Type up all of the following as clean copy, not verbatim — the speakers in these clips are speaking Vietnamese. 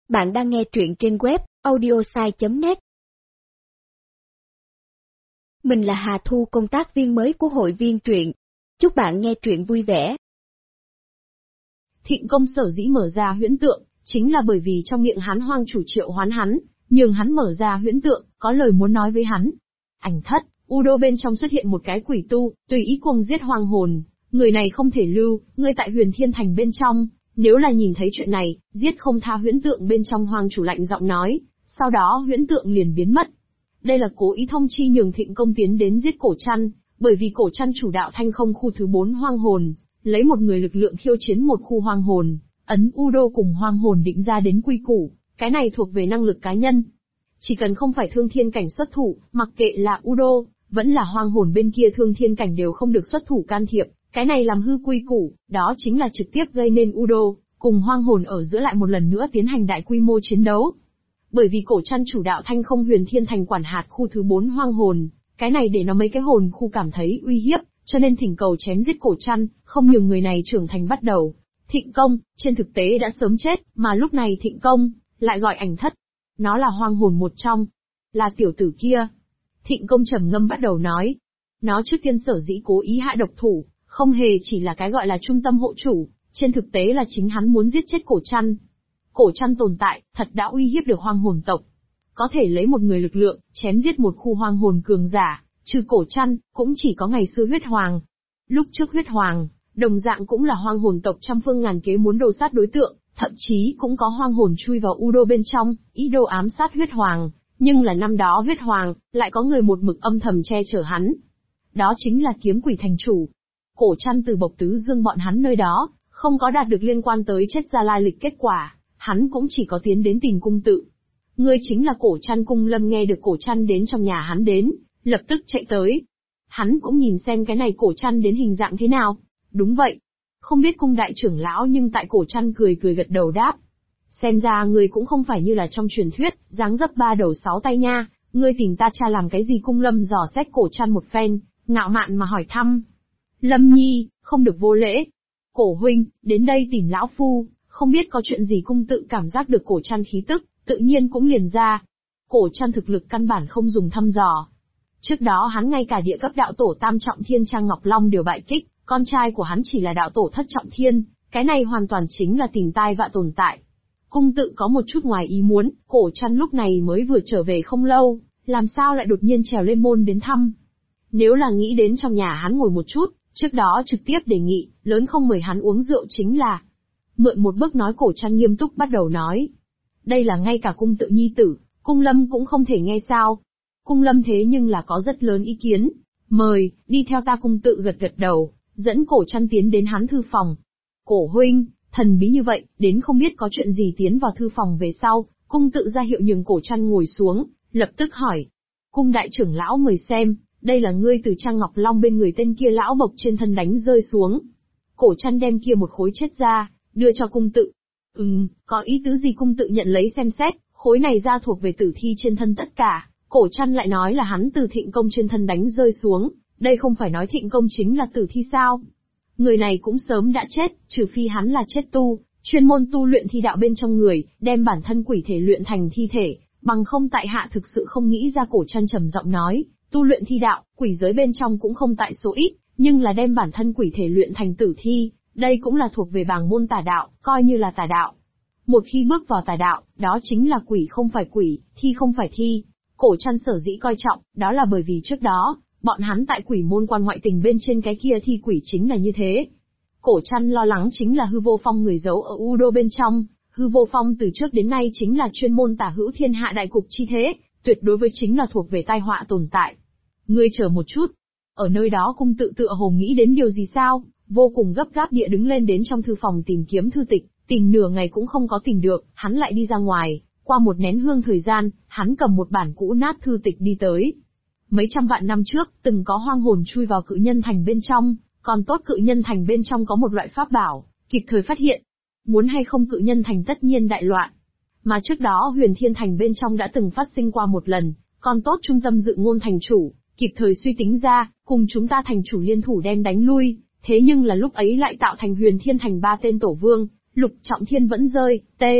Bạn đang nghe truyện trên web audiosai.net. Mình là Hà Thu, công tác viên mới của hội viên truyện. Chúc bạn nghe truyện vui vẻ. Thịnh Công sở dĩ mở ra huyễn tượng, chính là bởi vì trong miệng hắn Hoang chủ triệu hoán hắn, nhường hắn mở ra huyễn tượng, có lời muốn nói với hắn. Ảnh thất, Udo bên trong xuất hiện một cái quỷ tu, tùy ý cuồng giết hoang hồn, người này không thể lưu, ngươi tại Huyền Thiên Thành bên trong, nếu là nhìn thấy chuyện này, giết không tha huyễn tượng bên trong. Hoang chủ lạnh giọng nói, sau đó huyễn tượng liền biến mất. Đây là cố ý thông chi nhường Thịnh Công tiến đến giết Cổ Trăn, bởi vì Cổ Trăn chủ đạo Thanh Không khu thứ 4 hoang hồn, lấy một người lực lượng khiêu chiến một khu hoang hồn, ấn Udo cùng hoang hồn định ra đến quy củ, cái này thuộc về năng lực cá nhân. Chỉ cần không phải thương thiên cảnh xuất thủ, mặc kệ là Udo, vẫn là hoang hồn bên kia thương thiên cảnh đều không được xuất thủ can thiệp, cái này làm hư quy củ, đó chính là trực tiếp gây nên Udo cùng hoang hồn ở giữa lại một lần nữa tiến hành đại quy mô chiến đấu. Bởi vì Cổ Trăn chủ đạo Thanh Không Huyền Thiên Thành quản hạt khu thứ 4 hoang hồn, cái này để nó mấy cái hồn khu cảm thấy uy hiếp, cho nên thỉnh cầu chém giết Cổ Trăn, không nhường người này trưởng thành bắt đầu. Thịnh Công, trên thực tế đã sớm chết, mà lúc này Thịnh Công lại gọi Ảnh Thất. Nó là hoang hồn một trong, là tiểu tử kia. Thịnh Công trầm ngâm bắt đầu nói. Nó trước tiên sở dĩ cố ý hạ độc thủ, không hề chỉ là cái gọi là trung tâm hộ chủ, trên thực tế là chính hắn muốn giết chết Cổ Trăn. Cổ Trăn tồn tại, thật đã uy hiếp được hoang hồn tộc. Có thể lấy một người lực lượng, chém giết một khu hoang hồn cường giả, trừ Cổ Trăn, cũng chỉ có ngày xưa Huyết Hoàng. Lúc trước Huyết Hoàng, đồng dạng cũng là hoang hồn tộc trăm phương ngàn kế muốn đồ sát đối tượng, thậm chí cũng có hoang hồn chui vào Udo bên trong, ý đồ ám sát Huyết Hoàng. Nhưng là năm đó Huyết Hoàng, lại có người một mực âm thầm che chở hắn. Đó chính là Kiếm Quỷ thành chủ. Cổ Trăn từ Bộc Tứ Dương bọn hắn nơi đó, không có đạt được liên quan tới chết ra lai lịch kết quả, hắn cũng chỉ có tiến đến tìm cung tự. Ngươi chính là Cổ Trăn. Cung Lâm nghe được Cổ Trăn đến trong nhà hắn đến, lập tức chạy tới. Hắn cũng nhìn xem cái này Cổ Trăn đến hình dạng thế nào. Đúng vậy. Không biết cung đại trưởng lão, nhưng tại Cổ Trăn cười gật đầu đáp. Xem ra ngươi cũng không phải như là trong truyền thuyết, dáng dấp 3 đầu 6 tay nha, ngươi tìm ta cha làm cái gì? Cung Lâm dò xét Cổ Trăn một phen, ngạo mạn mà hỏi thăm. Lâm nhi, không được vô lễ. Cổ huynh, đến đây tìm lão phu, không biết có chuyện gì? Cung tự cảm giác được Cổ Trăn khí tức, tự nhiên cũng liền ra. Cổ Trăn thực lực căn bản không dùng thăm dò. Trước đó hắn ngay cả địa cấp đạo tổ tam trọng thiên Trang Ngọc Long đều bại kích, con trai của hắn chỉ là đạo tổ thất trọng thiên, cái này hoàn toàn chính là tìm tai vạ tồn tại. Cung tự có một chút ngoài ý muốn, Cổ Trăn lúc này mới vừa trở về không lâu, làm sao lại đột nhiên trèo lên môn đến thăm. Nếu là nghĩ đến trong nhà hắn ngồi một chút, trước đó trực tiếp đề nghị, lớn không mời hắn uống rượu chính là. Mượn một bước nói, Cổ Trăn nghiêm túc bắt đầu nói. Đây là ngay cả cung tự nhi tử, Cung Lâm cũng không thể nghe sao. Cung Lâm thế nhưng là có rất lớn ý kiến. Mời, đi theo ta. Cung tự gật đầu, dẫn Cổ Trăn tiến đến hắn thư phòng. Cổ huynh, thần bí như vậy, đến không biết có chuyện gì. Tiến vào thư phòng về sau, cung tự ra hiệu nhường Cổ Trăn ngồi xuống, lập tức hỏi. Cung đại trưởng lão mời xem, đây là ngươi từ Trang Ngọc Long bên người tên kia lão bộc trên thân đánh rơi xuống. Cổ Trăn đem kia một khối chết ra, đưa cho cung tự. Có ý tứ gì? Cung tự nhận lấy xem xét, khối này ra thuộc về tử thi trên thân tất cả. Cổ Trăn lại nói là hắn từ Thịnh Công trên thân đánh rơi xuống, đây không phải nói Thịnh Công chính là tử thi sao? Người này cũng sớm đã chết, trừ phi hắn là chết tu, chuyên môn tu luyện thi đạo bên trong người, đem bản thân quỷ thể luyện thành thi thể, bằng không tại hạ thực sự không nghĩ ra. Cổ Trăn trầm giọng nói, tu luyện thi đạo, quỷ giới bên trong cũng không tại số ít, nhưng là đem bản thân quỷ thể luyện thành tử thi, đây cũng là thuộc về bảng môn tà đạo, coi như là tà đạo. Một khi bước vào tà đạo, đó chính là quỷ không phải quỷ, thi không phải thi. Cổ Trăn sở dĩ coi trọng, đó là bởi vì trước đó, bọn hắn tại quỷ môn quan ngoại tình bên trên cái kia thi quỷ chính là như thế. Cổ Trăn lo lắng chính là Hư Vô Phong người giấu ở Udo bên trong. Hư Vô Phong từ trước đến nay chính là chuyên môn tả hữu thiên hạ đại cục chi thế, tuyệt đối với chính là thuộc về tai họa tồn tại. Ngươi chờ một chút. Ở nơi đó cung tự tựa hồ nghĩ đến điều gì sao, vô cùng gấp gáp địa đứng lên đến trong thư phòng tìm kiếm thư tịch, tìm nửa ngày cũng không có tìm được, hắn lại đi ra ngoài, qua một nén hương thời gian, hắn cầm một bản cũ nát thư tịch đi tới. Mấy trăm vạn năm trước, từng có hoang hồn chui vào Cự Nhân Thành bên trong, còn tốt Cự Nhân Thành bên trong có một loại pháp bảo, kịp thời phát hiện. Muốn hay không Cự Nhân Thành tất nhiên đại loạn. Mà trước đó Huyền Thiên Thành bên trong đã từng phát sinh qua một lần, còn tốt trung tâm dự ngôn thành chủ, kịp thời suy tính ra, cùng chúng ta thành chủ liên thủ đem đánh lui, thế nhưng là lúc ấy lại tạo thành Huyền Thiên Thành 3 tên tổ vương, Lục Trọng Thiên vẫn rơi,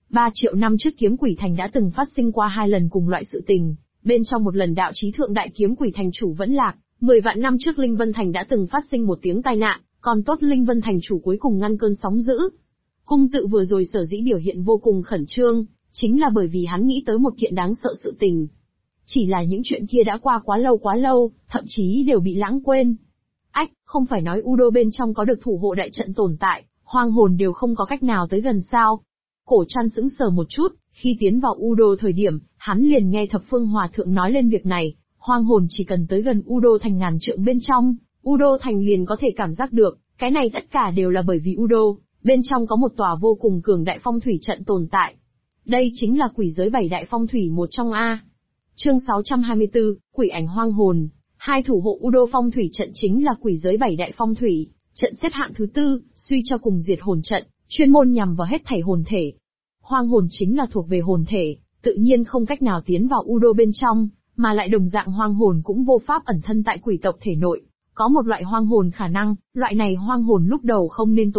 3 triệu năm trước kiếm quỷ thành đã từng phát sinh qua 2 lần cùng loại sự tình, bên trong một lần đạo chí thượng đại kiếm quỷ thành chủ vẫn lạc, 10 vạn năm trước Linh Vân Thành đã từng phát sinh một tiếng tai nạn, còn tốt Linh Vân Thành chủ cuối cùng ngăn cơn sóng dữ. Cung Tự vừa rồi sở dĩ biểu hiện vô cùng khẩn trương, chính là bởi vì hắn nghĩ tới một kiện đáng sợ sự tình. Chỉ là những chuyện kia đã qua quá lâu, thậm chí đều bị lãng quên. Ách, không phải nói U Đô bên trong có được thủ hộ đại trận tồn tại, hoang hồn đều không có cách nào tới gần sao? Cổ Trăn sững sờ một chút, khi tiến vào U Đô thời điểm, hắn liền nghe Thập Phương Hòa Thượng nói lên việc này, hoang hồn chỉ cần tới gần U Đô thành ngàn trượng bên trong, U Đô thành liền có thể cảm giác được, cái này tất cả đều là bởi vì U Đô, bên trong có một tòa vô cùng cường đại phong thủy trận tồn tại. Đây chính là quỷ giới 7 đại phong thủy một trong A. Chương 624, Quỷ ảnh hoang hồn. Hai thủ hộ U Đô phong thủy trận chính là quỷ giới 7 đại phong thủy, trận xếp hạng thứ 4, suy cho cùng diệt hồn trận, chuyên môn nhằm vào hết thảy hồn thể. Hoang hồn chính là thuộc về hồn thể, tự nhiên không cách nào tiến vào U Đô bên trong, mà lại đồng dạng hoang hồn cũng vô pháp ẩn thân tại quỷ tộc thể nội. Có một loại hoang hồn khả năng, loại này hoang hồn lúc đầu không nên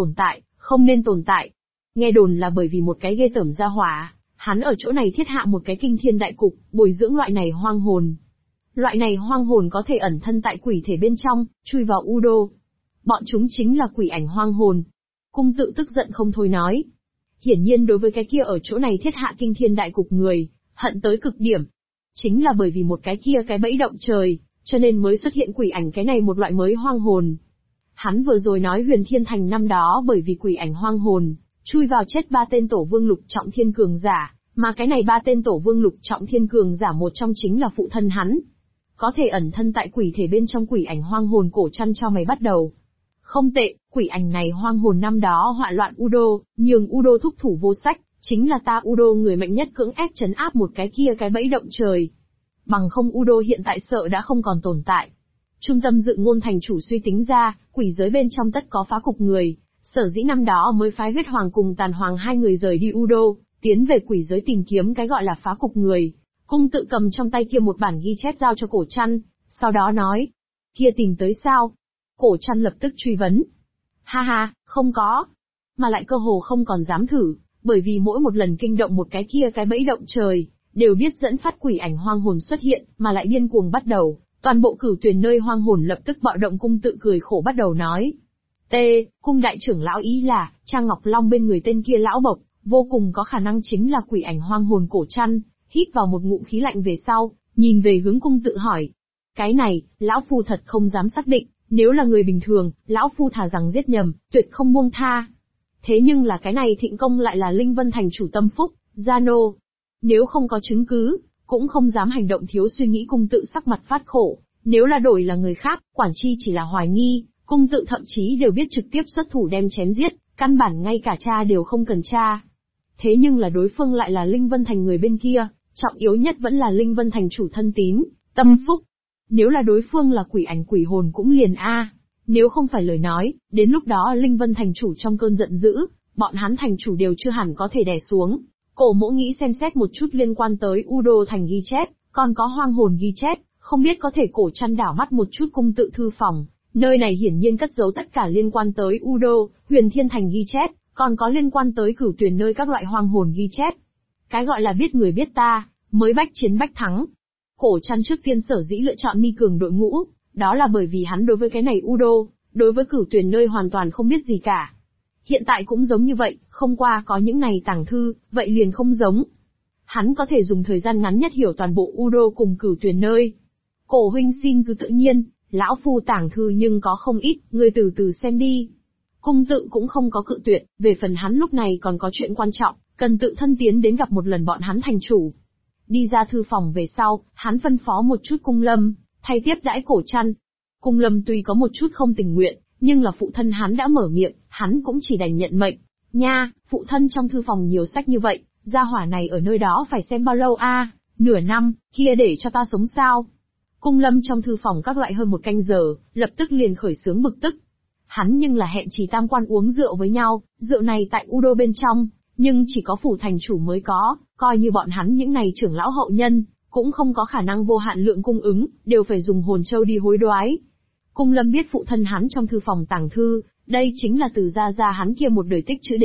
tồn tại. Nghe đồn là bởi vì một cái ghê tởm gia hỏa, hắn ở chỗ này thiết hạ một cái kinh thiên đại cục, bồi dưỡng loại này hoang hồn. Loại này hoang hồn có thể ẩn thân tại quỷ thể bên trong, chui vào U Đô. Bọn chúng chính là quỷ ảnh hoang hồn. Cung Tự tức giận không thôi nói. Hiển nhiên đối với cái kia ở chỗ này thiết hạ kinh thiên đại cục người, hận tới cực điểm. Chính là bởi vì một cái kia cái bẫy động trời, cho nên mới xuất hiện quỷ ảnh cái này một loại mới hoang hồn. Hắn vừa rồi nói Huyền Thiên Thành năm đó bởi vì quỷ ảnh hoang hồn, chui vào chết 3 tên tổ vương lục trọng thiên cường giả, mà cái này 3 tên tổ vương lục trọng thiên cường giả một trong chính là phụ thân hắn. Có thể ẩn thân tại quỷ thể bên trong quỷ ảnh hoang hồn. Cổ Trăn cho mày bắt đầu. Không tệ, quỷ ảnh này hoang hồn năm đó họa loạn U Đô, nhường U Đô thúc thủ vô sách, chính là ta U Đô người mạnh nhất cưỡng ép trấn áp một cái kia cái bẫy động trời. Bằng không U Đô hiện tại sợ đã không còn tồn tại. Trung tâm dự ngôn thành chủ suy tính ra, quỷ giới bên trong tất có phá cục người, sở dĩ năm đó mới phái huyết hoàng cùng tàn hoàng 2 người rời đi U Đô, tiến về quỷ giới tìm kiếm cái gọi là phá cục người. Cung Tự cầm trong tay kia một bản ghi chép giao cho Cổ Trăn, sau đó nói, kia tìm tới sao? Cổ Trăn lập tức truy vấn. Ha ha, không có. Mà lại cơ hồ không còn dám thử, bởi vì mỗi một lần kinh động một cái kia cái bẫy động trời, đều biết dẫn phát quỷ ảnh hoang hồn xuất hiện, mà lại điên cuồng bắt đầu, toàn bộ Cửu Tuyền nơi hoang hồn lập tức bạo động. Cung Tự cười khổ bắt đầu nói. Cung đại trưởng lão ý là, Trang Ngọc Long bên người tên kia lão bộc, vô cùng có khả năng chính là quỷ ảnh hoang hồn. Cổ Trăn hít vào một ngụm khí lạnh về sau, nhìn về hướng Cung Tự hỏi. Cái này, lão phu thật không dám xác định, nếu là người bình thường, lão phu thà rằng giết nhầm, tuyệt không buông tha. Thế nhưng là cái này Thịnh Công lại là Linh Vân Thành chủ tâm phúc, gia nô. Nếu không có chứng cứ, cũng không dám hành động thiếu suy nghĩ. Cung Tự sắc mặt phát khổ, nếu là đổi là người khác, quản chi chỉ là hoài nghi, Cung Tự thậm chí đều biết trực tiếp xuất thủ đem chém giết, căn bản ngay cả tra đều không cần tra. Thế nhưng là đối phương lại là Linh Vân Thành người bên kia, trọng yếu nhất vẫn là Linh Vân Thành chủ thân tín, tâm phúc. Nếu là đối phương là quỷ ảnh quỷ hồn cũng liền a. Nếu không phải lời nói, đến lúc đó Linh Vân Thành chủ trong cơn giận dữ, bọn hắn thành chủ đều chưa hẳn có thể đè xuống. Cổ Mỗ nghĩ xem xét một chút liên quan tới U Đô thành ghi chép, còn có hoang hồn ghi chép, không biết có thể. Cổ Trăn đảo mắt một chút Cung Tự thư phòng, nơi này hiển nhiên cất giấu tất cả liên quan tới U Đô, Huyền Thiên Thành ghi chép, còn có liên quan tới Cửu Tuyền nơi các loại hoang hồn ghi chép. Cái gọi là biết người biết ta, mới bách chiến bách thắng. Cổ Trăn trước tiên sở dĩ lựa chọn Mi Cường đội ngũ, đó là bởi vì hắn đối với cái này U Đô, đối với Cửu Tuyền nơi hoàn toàn không biết gì cả. Hiện tại cũng giống như vậy, không qua có những này tàng thư, vậy liền không giống. Hắn có thể dùng thời gian ngắn nhất hiểu toàn bộ U Đô cùng Cửu Tuyền nơi. Cổ huynh xin cứ tự nhiên, lão phu tàng thư nhưng có không ít, ngươi từ từ xem đi. Cung Tự cũng không có cự tuyệt, về phần hắn lúc này còn có chuyện quan trọng, cần tự thân tiến đến gặp một lần bọn hắn thành chủ. Đi ra thư phòng về sau, hắn phân phó một chút Cung Lâm, thay tiếp đãi Cổ Trăn. Cung Lâm tuy có một chút không tình nguyện, nhưng là phụ thân hắn đã mở miệng, hắn cũng chỉ đành nhận mệnh. Nha, phụ thân trong thư phòng nhiều sách như vậy, gia hỏa này ở nơi đó phải xem bao lâu a? Nửa năm, kia để cho ta sống sao? Cung Lâm trong thư phòng các loại hơn 1 canh giờ, lập tức liền khởi xướng bực tức. Hắn nhưng là hẹn chỉ tam quan uống rượu với nhau, rượu này tại U Đô bên trong, nhưng chỉ có phủ thành chủ mới có, coi như bọn hắn những này trưởng lão hậu nhân, cũng không có khả năng vô hạn lượng cung ứng, đều phải dùng hồn châu đi hối đoái. Cung Lâm biết phụ thân hắn trong thư phòng tàng thư, đây chính là từ gia hắn kia một đời tích chữ đến,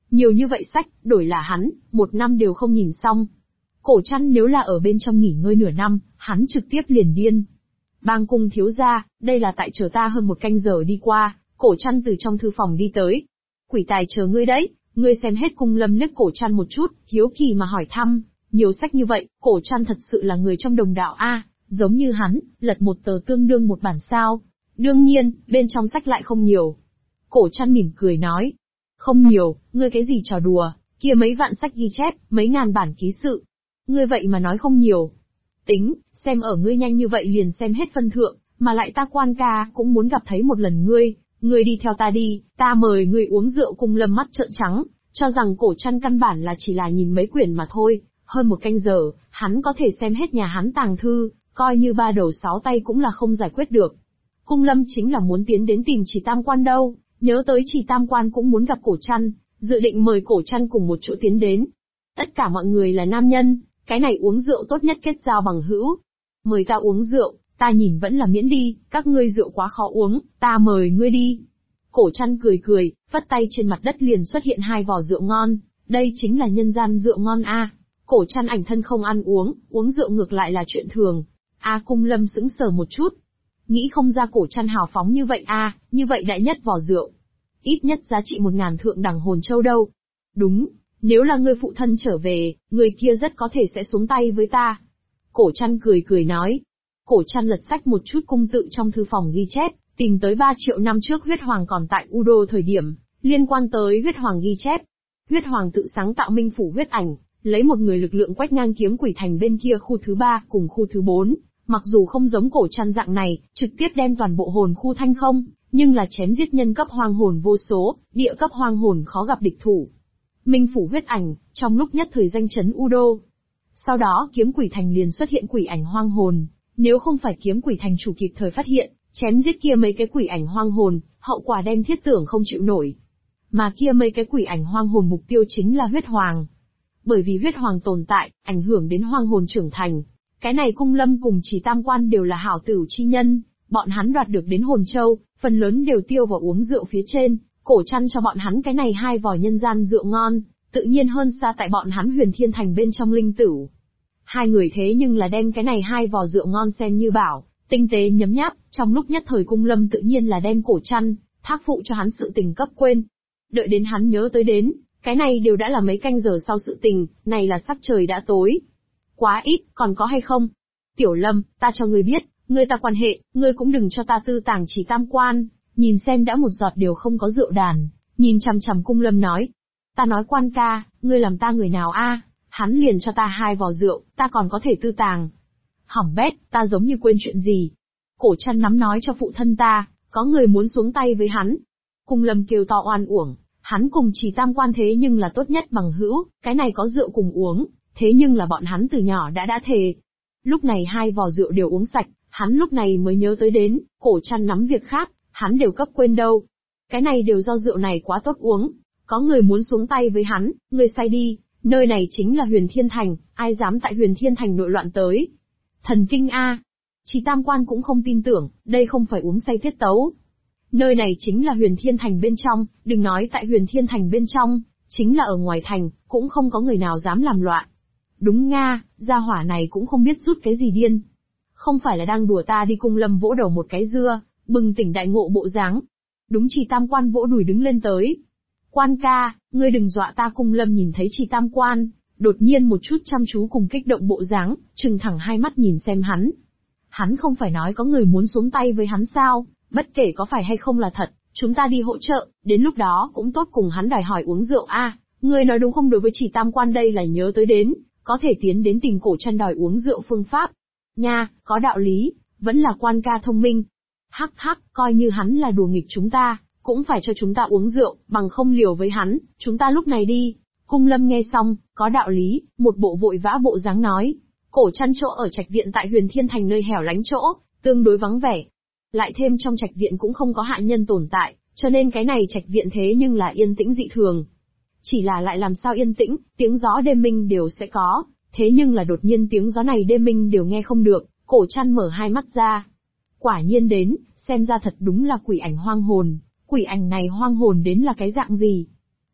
Nhiều như vậy sách, đổi là hắn, 1 năm đều không nhìn xong. Cổ Trăn nếu là ở bên trong nghỉ ngơi nửa năm, hắn trực tiếp liền điên. Bang cung thiếu gia, đây là tại chờ ta hơn 1 canh giờ đi qua. Cổ Trăn từ trong thư phòng đi tới. Quỷ tài chờ ngươi đấy, ngươi xem hết. Cung Lâm liếc Cổ Trăn một chút, hiếu kỳ mà hỏi thăm, nhiều sách như vậy, Cổ Trăn thật sự là người trong đồng đạo a, giống như hắn, lật một tờ tương đương một bản sao? Đương nhiên, bên trong sách lại không nhiều. Cổ Trăn mỉm cười nói, không nhiều, ngươi cái gì trò đùa, kia mấy vạn sách ghi chép, mấy ngàn bản ký sự. Ngươi vậy mà nói không nhiều. Tính, xem ở ngươi nhanh như vậy liền xem hết phân thượng, mà lại ta Quan ca cũng muốn gặp thấy một lần ngươi đi theo ta đi, ta mời ngươi uống rượu. Cung Lâm mắt trợn trắng, cho rằng Cổ Trăn căn bản là chỉ là nhìn mấy quyển mà thôi, hơn 1 canh giờ, hắn có thể xem hết nhà hắn tàng thư, coi như 3 đầu 6 tay cũng là không giải quyết được. Cung Lâm chính là muốn tiến đến tìm Chỉ Tam Quan đâu, nhớ tới Chỉ Tam Quan cũng muốn gặp Cổ Trăn, dự định mời Cổ Trăn cùng một chỗ tiến đến. Tất cả mọi người là nam nhân, cái này uống rượu tốt nhất kết giao bằng hữu. Mời ta uống rượu, ta nhìn vẫn là miễn đi, các ngươi rượu quá khó uống, ta mời ngươi đi. Cổ Trăn cười cười, vất tay trên mặt đất liền xuất hiện 2 vò rượu ngon, đây chính là nhân gian rượu ngon a. Cổ Trăn ảnh thân không ăn uống rượu ngược lại là chuyện thường. Cung Lâm sững sờ một chút. Nghĩ không ra Cổ Trăn hào phóng như vậy như vậy đại nhất vò rượu. Ít nhất giá trị 1000 thượng đẳng hồn châu đâu. Đúng, nếu là ngươi phụ thân trở về, người kia rất có thể sẽ xuống tay với ta. Cổ Trăn cười cười nói. Cổ Trăn lật sách một chút cung tự trong thư phòng ghi chép, tìm tới 3 triệu năm trước Huyết Hoàng còn tại U Đô thời điểm, liên quan tới Huyết Hoàng ghi chép. Huyết Hoàng tự sáng tạo Minh Phủ Huyết Ảnh, lấy một người lực lượng quét ngang kiếm quỷ thành bên kia khu thứ 3 cùng khu thứ 4, mặc dù không giống Cổ Trăn dạng này, trực tiếp đem toàn bộ hồn khu thanh không, nhưng là chém giết nhân cấp hoang hồn vô số, địa cấp hoang hồn khó gặp địch thủ. Minh Phủ Huyết Ảnh, trong lúc nhất thời danh chấn U Đô. Sau đó kiếm quỷ thành liền xuất hiện quỷ ảnh hoang hồn, nếu không phải kiếm quỷ thành chủ kịp thời phát hiện, chém giết kia mấy cái quỷ ảnh hoang hồn, hậu quả đem Thiết Tưởng không chịu nổi. Mà kia mấy cái quỷ ảnh hoang hồn mục tiêu chính là Huyết Hoàng. Bởi vì Huyết Hoàng tồn tại, ảnh hưởng đến hoang hồn trưởng thành. Cái này Cung Lâm cùng Chỉ Tam Quan đều là hảo tửu chi nhân, bọn hắn đoạt được đến hồn châu, phần lớn đều tiêu vào uống rượu phía trên. Cổ Trăn cho bọn hắn cái này 2 vò nhân gian rượu ngon, tự nhiên hơn xa tại bọn hắn Huyền Thiên Thành bên trong linh tửu. 2 người thế nhưng là đem cái này 2 vò rượu ngon xem như bảo, tinh tế nhấm nháp, trong lúc nhất thời Cung Lâm tự nhiên là đem Cổ Trăn, thác phụ cho hắn sự tình cấp quên. Đợi đến hắn nhớ tới đến, cái này đều đã là mấy canh giờ sau sự tình, này là sắc trời đã tối. Quá ít, còn có hay không? Tiểu Lâm, ta cho ngươi biết, ngươi ta quan hệ, ngươi cũng đừng cho ta tư tàng Chỉ Tam Quan, nhìn xem đã một giọt đều không có rượu đàn, nhìn chằm chằm Cung Lâm nói. Ta nói Quan ca, ngươi làm ta người nào a? Hắn liền cho ta 2 vò rượu, ta còn có thể tư tàng. Hỏng bét, ta giống như quên chuyện gì. Cổ Trăn nắm nói cho phụ thân ta, có người muốn xuống tay với hắn. Cung Lâm kêu to oan uổng, hắn cùng Chỉ Tam Quan thế nhưng là tốt nhất bằng hữu, cái này có rượu cùng uống, thế nhưng là bọn hắn từ nhỏ đã thề. Lúc này 2 vò rượu đều uống sạch, hắn lúc này mới nhớ tới đến, Cổ Trăn nắm việc khác, hắn đều cấp quên đâu. Cái này đều do rượu này quá tốt uống, có người muốn xuống tay với hắn, ngươi say đi, nơi này chính là Huyền Thiên Thành, ai dám tại Huyền Thiên Thành nội loạn tới. Thần kinh a! Chỉ Tam Quan cũng không tin tưởng, đây không phải uống say tiết tấu. Nơi này chính là Huyền Thiên Thành bên trong, đừng nói tại Huyền Thiên Thành bên trong, chính là ở ngoài thành, cũng không có người nào dám làm loạn. Đúng nga, gia hỏa này cũng không biết rút cái gì điên. Không phải là đang đùa ta đi. Cung Lâm vỗ đầu một cái dưa, bừng tỉnh đại ngộ bộ dáng. Đúng. Chỉ Tam Quan vỗ đùi đứng lên tới. Quan ca, ngươi đừng dọa ta. Cung Lâm nhìn thấy Chỉ Tam Quan, đột nhiên một chút chăm chú cùng kích động bộ dáng, trừng thẳng hai mắt nhìn xem hắn. Hắn không phải nói có người muốn xuống tay với hắn sao, bất kể có phải hay không là thật, chúng ta đi hỗ trợ, đến lúc đó cũng tốt cùng hắn đòi hỏi uống rượu a. Ngươi nói đúng không? Đối với Chỉ Tam Quan đây là nhớ tới đến, có thể tiến đến tìm Cổ Trăn đòi uống rượu phương pháp. Nha, có đạo lý, vẫn là Quan ca thông minh. Hắc hắc, coi như hắn là đùa nghịch chúng ta, cũng phải cho chúng ta uống rượu, bằng không liều với hắn, chúng ta lúc này đi. Cung Lâm nghe xong, có đạo lý, một bộ vội vã bộ dáng nói. Cổ Trăn chỗ ở trạch viện tại Huyền Thiên Thành nơi hẻo lánh chỗ, tương đối vắng vẻ. Lại thêm trong trạch viện cũng không có hạ nhân tồn tại, cho nên cái này trạch viện thế nhưng là yên tĩnh dị thường. Chỉ là lại làm sao yên tĩnh, tiếng gió đêm minh đều sẽ có, thế nhưng là đột nhiên tiếng gió này đêm minh đều nghe không được. Cổ Trăn mở hai mắt ra. Quả nhiên đến, xem ra thật đúng là quỷ ảnh hoang hồn. Quỷ ảnh này hoang hồn đến là cái dạng gì?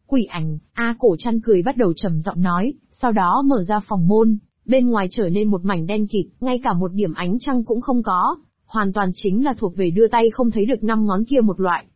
Quỷ ảnh, Cổ Trăn cười bắt đầu trầm giọng nói, sau đó mở ra phòng môn, bên ngoài trở nên một mảnh đen kịt, ngay cả một điểm ánh trăng cũng không có, hoàn toàn chính là thuộc về đưa tay không thấy được 5 ngón kia một loại.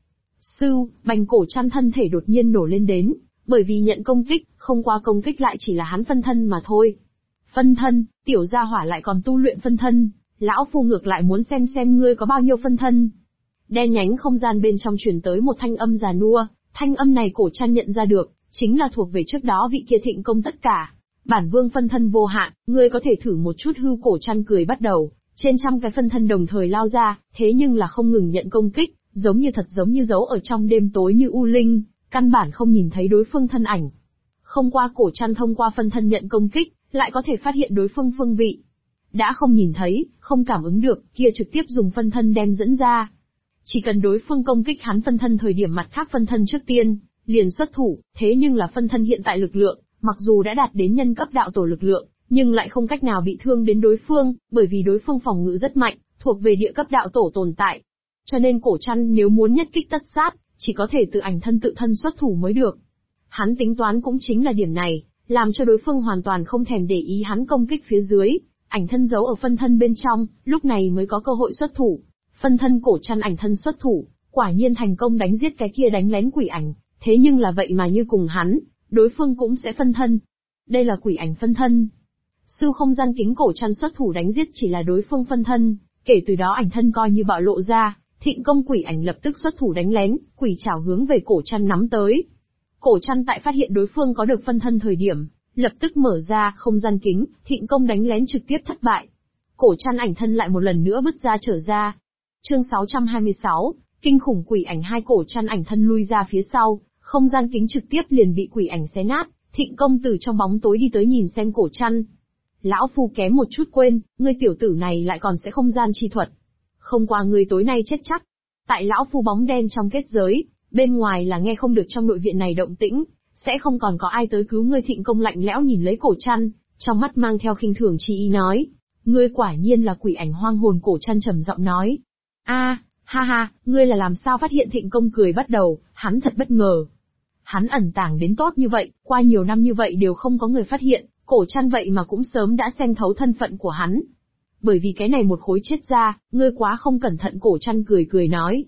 Bành Cổ Trăn thân thể đột nhiên nổ lên đến, bởi vì nhận công kích, không qua công kích lại chỉ là hắn phân thân mà thôi. Phân thân, tiểu gia hỏa lại còn tu luyện phân thân, lão phu ngược lại muốn xem ngươi có bao nhiêu phân thân. Đen nhánh không gian bên trong truyền tới một thanh âm già nua, thanh âm này Cổ Trăn nhận ra được, chính là thuộc về trước đó vị kia Thịnh Công tất cả. Bản vương phân thân vô hạn, ngươi có thể thử một chút hư. Cổ Trăn cười bắt đầu, trên trăm cái phân thân đồng thời lao ra, thế nhưng là không ngừng nhận công kích, giống như giấu ở trong đêm tối như u linh, căn bản không nhìn thấy đối phương thân ảnh. Không qua Cổ Trăn thông qua phân thân nhận công kích, lại có thể phát hiện đối phương phương vị. Đã không nhìn thấy, không cảm ứng được, kia trực tiếp dùng phân thân đem dẫn ra. Chỉ cần đối phương công kích hắn phân thân thời điểm mặt khác phân thân trước tiên, liền xuất thủ, thế nhưng là phân thân hiện tại lực lượng, mặc dù đã đạt đến nhân cấp đạo tổ lực lượng, nhưng lại không cách nào bị thương đến đối phương, bởi vì đối phương phòng ngự rất mạnh, thuộc về địa cấp đạo tổ tồn tại. Cho nên Cổ Trăn nếu muốn nhất kích tất sát, chỉ có thể tự ảnh thân tự thân xuất thủ mới được. Hắn tính toán cũng chính là điểm này, làm cho đối phương hoàn toàn không thèm để ý hắn công kích phía dưới, ảnh thân giấu ở phân thân bên trong, lúc này mới có cơ hội xuất thủ. Phân thân Cổ Trăn ảnh thân xuất thủ, quả nhiên thành công đánh giết cái kia đánh lén quỷ ảnh, thế nhưng là vậy mà như cùng hắn, đối phương cũng sẽ phân thân. Đây là quỷ ảnh phân thân. Không gian kính Cổ Trăn xuất thủ đánh giết chỉ là đối phương phân thân, kể từ đó ảnh thân coi như bạo lộ ra, Thịnh Công quỷ ảnh lập tức xuất thủ đánh lén, quỷ trảo hướng về Cổ Trăn nắm tới. Cổ Trăn tại phát hiện đối phương có được phân thân thời điểm, lập tức mở ra không gian kính, Thịnh Công đánh lén trực tiếp thất bại. Cổ Trăn ảnh thân lại một lần nữa bứt ra trở ra. Chương 626, kinh khủng quỷ ảnh. Hai Cổ Trăn ảnh thân lui ra phía sau, không gian kính trực tiếp liền bị quỷ ảnh xé nát. Thịnh Công từ trong bóng tối đi tới nhìn xem Cổ Trăn. Lão phu kém một chút quên, ngươi tiểu tử này lại còn sẽ không gian chi thuật. Không qua ngươi tối nay chết chắc. Tại lão phu bóng đen trong kết giới, bên ngoài là nghe không được trong nội viện này động tĩnh, sẽ không còn có ai tới cứu ngươi. Thịnh Công lạnh lẽo nhìn lấy Cổ Trăn, trong mắt mang theo khinh thường chi ý nói. Ngươi quả nhiên là quỷ ảnh hoang hồn. Cổ Trăn trầm giọng nói. Ha ha, ngươi là làm sao phát hiện? Thịnh Công cười bắt đầu, hắn thật bất ngờ. Hắn ẩn tàng đến tốt như vậy, qua nhiều năm như vậy đều không có người phát hiện, Cổ Trăn vậy mà cũng sớm đã xem thấu thân phận của hắn. Bởi vì cái này một khối chết ra, ngươi quá không cẩn thận. Cổ Trăn cười nói.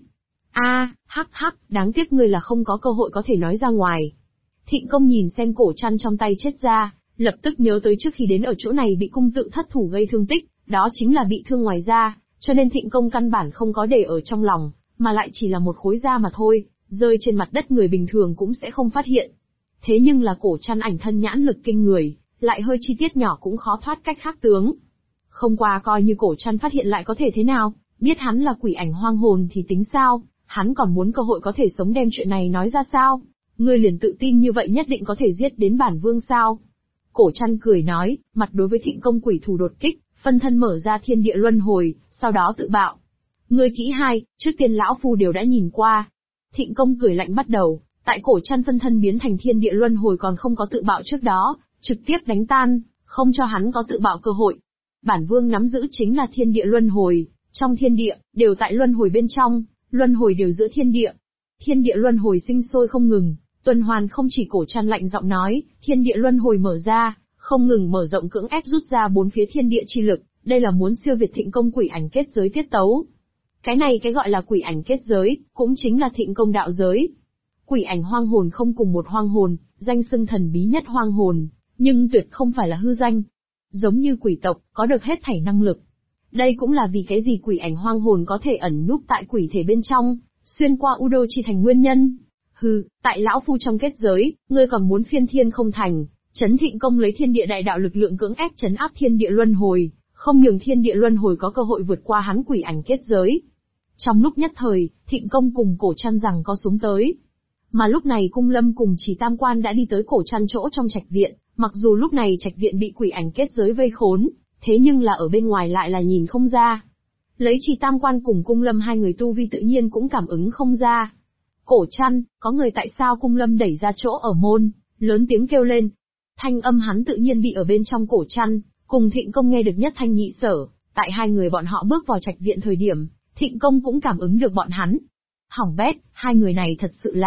Hắc, đáng tiếc ngươi là không có cơ hội có thể nói ra ngoài. Thịnh Công nhìn xem Cổ Trăn trong tay chết ra, lập tức nhớ tới trước khi đến ở chỗ này bị cung tự thất thủ gây thương tích, đó chính là bị thương ngoài da, cho nên Thịnh Công căn bản không có để ở trong lòng, mà lại chỉ là một khối da mà thôi, rơi trên mặt đất người bình thường cũng sẽ không phát hiện. Thế nhưng là Cổ Trăn ảnh thân nhãn lực kinh người, lại hơi chi tiết nhỏ cũng khó thoát cách khác tướng. Không qua coi như Cổ Trăn phát hiện lại có thể thế nào, biết hắn là quỷ ảnh hoang hồn thì tính sao, hắn còn muốn cơ hội có thể sống đem chuyện này nói ra sao? Ngươi liền tự tin như vậy nhất định có thể giết đến bản vương sao? Cổ Trăn cười nói, mặt đối với Thịnh Công quỷ thủ đột kích, phân thân mở ra thiên địa luân hồi, sau đó tự bạo. Ngươi kỹ hai, trước tiên lão phu đều đã nhìn qua. Thịnh Công cười lạnh bắt đầu, tại Cổ Trăn phân thân biến thành thiên địa luân hồi còn không có tự bạo trước đó, trực tiếp đánh tan, không cho hắn có tự bạo cơ hội. Bản vương nắm giữ chính là thiên địa luân hồi, trong thiên địa, đều tại luân hồi bên trong, luân hồi đều giữa thiên địa. Thiên địa luân hồi sinh sôi không ngừng, tuần hoàn không chỉ. Cổ Trăn lạnh giọng nói, thiên địa luân hồi mở ra, không ngừng mở rộng cưỡng ép rút ra bốn phía thiên địa chi lực, đây là muốn siêu việt Thịnh Công quỷ ảnh kết giới tiết tấu. Cái này cái gọi là quỷ ảnh kết giới, cũng chính là Thịnh Công đạo giới. Quỷ ảnh hoang hồn không cùng một hoang hồn, danh xưng thần bí nhất hoang hồn, nhưng tuyệt không phải là hư danh. Giống như quỷ tộc, có được hết thảy năng lực. Đây cũng là vì cái gì quỷ ảnh hoang hồn có thể ẩn núp tại quỷ thể bên trong, xuyên qua U Đô chi thành nguyên nhân. Tại lão phu trong kết giới, ngươi còn muốn phiên thiên không thành, Trấn Thịnh Công lấy thiên địa đại đạo lực lượng cưỡng ép trấn áp thiên địa luân hồi, không nhường thiên địa luân hồi có cơ hội vượt qua hắn quỷ ảnh kết giới. Trong lúc nhất thời, Thịnh Công cùng Cổ Trăn rằng có xuống tới. Mà lúc này Cung Lâm cùng Chỉ Tam Quan đã đi tới Cổ Trăn chỗ trong trạch viện, mặc dù lúc này trạch viện bị quỷ ảnh kết giới vây khốn, thế nhưng là ở bên ngoài lại là nhìn không ra. Lấy Chỉ Tam Quan cùng Cung Lâm hai người tu vi tự nhiên cũng cảm ứng không ra. Cổ Trăn, có người tại sao? Cung Lâm đẩy ra chỗ ở môn, lớn tiếng kêu lên. Thanh âm hắn tự nhiên bị ở bên trong Cổ Trăn, cùng Thịnh Công nghe được nhất thanh nhị sở, tại hai người bọn họ bước vào trạch viện thời điểm, Thịnh Công cũng cảm ứng được bọn hắn. Hỏng bét, hai người này thật sự là,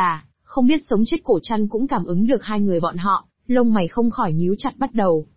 Không biết sống chết Cổ Trăn cũng cảm ứng được hai người bọn họ, lông mày không khỏi nhíu chặt bắt đầu.